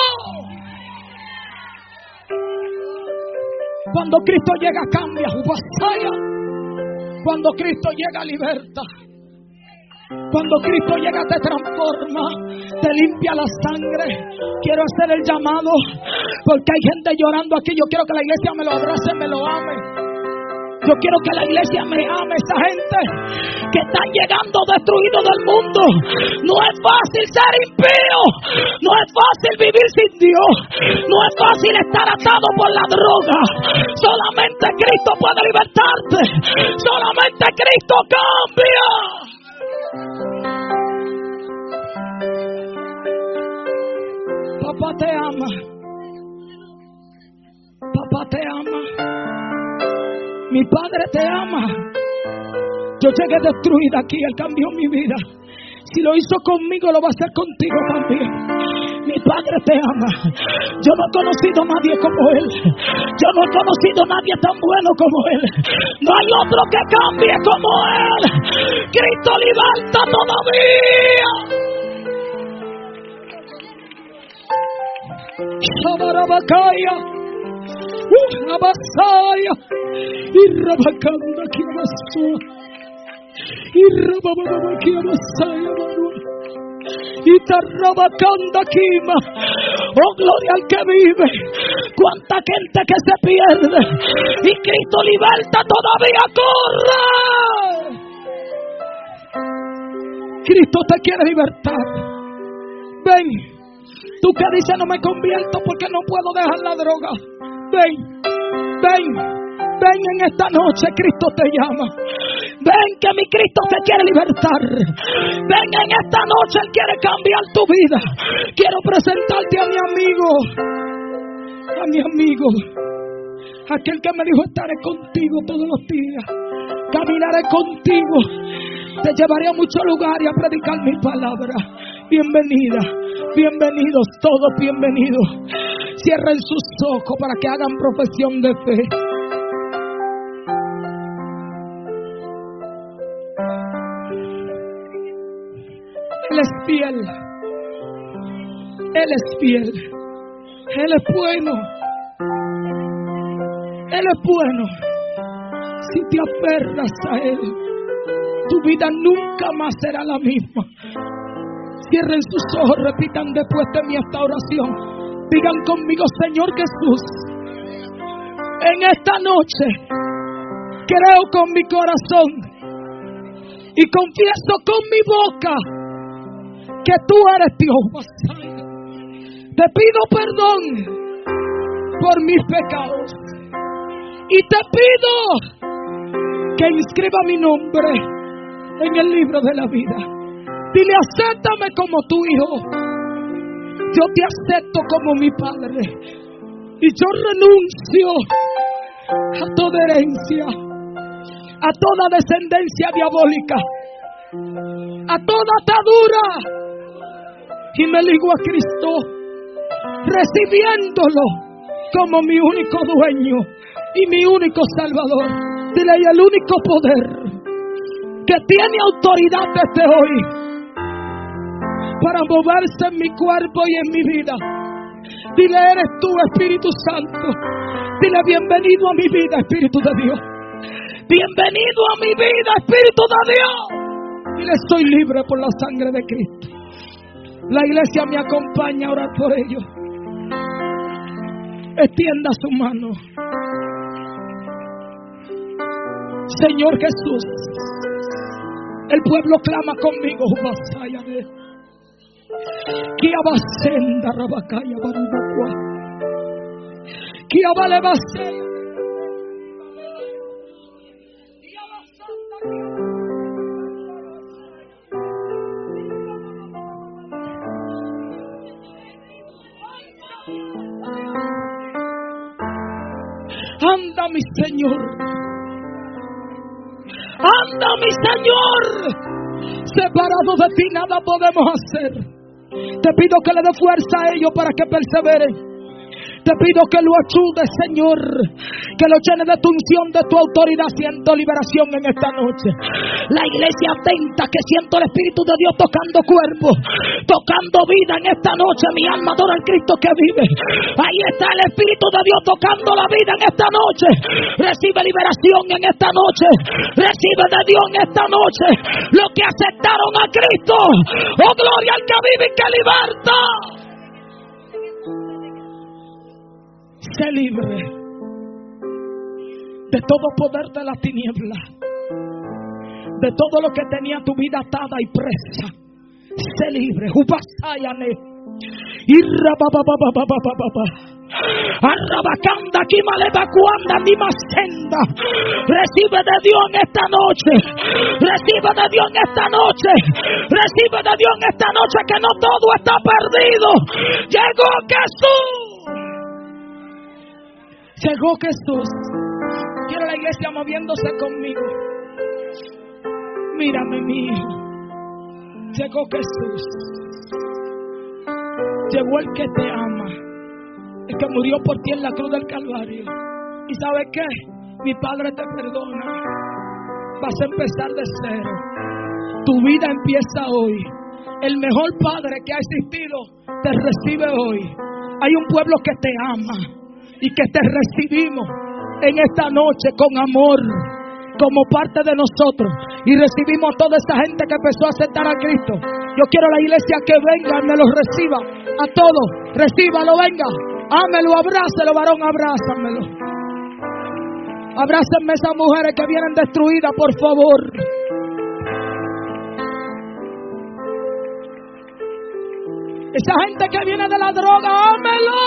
Cuando Cristo llega, cambia. Cuando Cristo llega, liberta. Cuando Cristo llega, te transforma, te limpia la sangre. Quiero hacer el llamado porque hay gente llorando aquí. Yo quiero que la iglesia me lo abrace, me lo ame. Yo quiero que la iglesia me ame. Esa gente que están llegando destruidos del mundo. No es fácil ser impío. No es fácil vivir sin Dios. No es fácil estar atado por la droga. Solamente Cristo puede libertarte. Solamente Cristo cambia. Papá te ama. Papá te ama. Mi Padre te ama. Yo llegué destruida aquí, Él cambió mi vida. Si lo hizo conmigo, lo va a hacer contigo también. Mi Padre te ama. Yo no he conocido a nadie como Él. Yo no he conocido a nadie tan bueno como Él. No hay otro que cambie como Él. Cristo liberta todavía. Shabarabakaya, uh, Abasaya, Irrabakanda Kiabasua, Irrabababa Kiabasaya, Itarrabakanda Kima. Oh, gloria al que vive. Cuánta gente que se pierde y Cristo liberta todavía. ¡Corre! Cristo te quiere libertar. Ven. Tú que dices no me convierto porque no puedo dejar la droga. Ven, ven, ven en esta noche, Cristo te llama. Ven que mi Cristo te quiere libertar. Ven en esta noche, Él quiere cambiar tu vida. Quiero presentarte a mi amigo, a mi amigo, aquel que me dijo estaré contigo todos los días, caminaré contigo, te llevaré a muchos lugares a predicar mi palabra. Bienvenida, bienvenidos todos, bienvenidos. Cierren sus ojos para que hagan profesión de fe. Él es fiel. Él es fiel. Él es bueno. Él es bueno. Si te aferras a Él, tu vida nunca más será la misma. Cierren sus ojos, repitan después de mí esta oración. Digan conmigo: Señor Jesús, en esta noche creo con mi corazón y confieso con mi boca que tú eres Dios. Te pido perdón por mis pecados y te pido que inscriba mi nombre en el libro de la vida. Dile: acéptame como tu hijo. Yo te acepto como mi padre. Y yo renuncio a toda herencia, a toda descendencia diabólica, a toda atadura. Y me ligo a Cristo, recibiéndolo como mi único dueño y mi único salvador. Dile: y el único poder que tiene autoridad desde hoy para moverse en mi cuerpo y en mi vida. Dile: eres tú, Espíritu Santo. Dile: bienvenido a mi vida, Espíritu de Dios. Bienvenido a mi vida, Espíritu de Dios. Dile: soy libre por la sangre de Cristo. La iglesia me acompaña a orar por ellos. Extienda su mano. Señor Jesús, el pueblo clama conmigo. Vasaya de Kiabasenda Rabakaya Barubakwa. Kiabale Basel. Anda, mi Señor. Anda, mi Señor. Separado de ti nada podemos hacer. Te pido que le dé fuerza a ellos para que perseveren. Te pido que lo ayudes, Señor, que lo llene de tu unción, de tu autoridad. Siento liberación en esta noche. La iglesia atenta, que siento el Espíritu de Dios tocando cuerpo, tocando vida en esta noche. Mi alma adora al Cristo que vive. Ahí está el Espíritu de Dios tocando la vida en esta noche. Recibe liberación en esta noche. Recibe de Dios en esta noche. Los que aceptaron a Cristo, oh gloria al que vive y que liberta. Sé libre de todo poder de la tiniebla, de todo lo que tenía tu vida atada y presa. Sé libre. Upasayane. Irra pa pa pa pa pa pa pa pa. Arrabacanda aquí malevacuanda ni masenda. Recibe de Dios en esta noche. Recibe de Dios en esta noche. Recibe de Dios en esta noche que no todo está perdido. Llegó Jesús. Llegó Jesús. Quiero la iglesia moviéndose conmigo. Mírame, mi hijo. Llegó Jesús. Llegó el que te ama, el que murió por ti en la cruz del Calvario. ¿Y sabes qué? Mi Padre te perdona. Vas a empezar de cero. Tu vida empieza hoy. El mejor Padre que ha existido te recibe hoy. Hay un pueblo que te ama y que te recibimos en esta noche con amor, como parte de nosotros, y recibimos a toda esa gente que empezó a aceptar a Cristo. Yo quiero a la iglesia que venga, me lo reciba a todos, recíbalo, venga, ámelo, abrácelo, varón, abrázamelo. Abrácenme esas mujeres que vienen destruidas, por favor. Esa gente que viene de la droga, ámelo.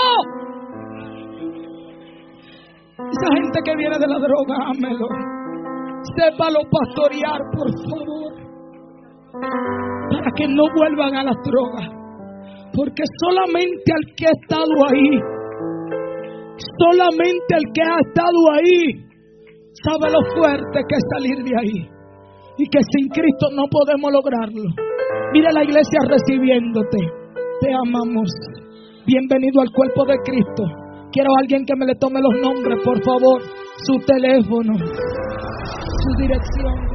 Esa gente que viene de la droga, ámelo. Sépalo pastorear, por favor, para que no vuelvan a las drogas, porque solamente al que ha estado ahí, solamente el que ha estado ahí, sabe lo fuerte que es salir de ahí, y que sin Cristo no podemos lograrlo. Mira la iglesia recibiéndote. Te amamos. Bienvenido al cuerpo de Cristo. Quiero a alguien que me le tome los nombres, por favor, su teléfono, su dirección.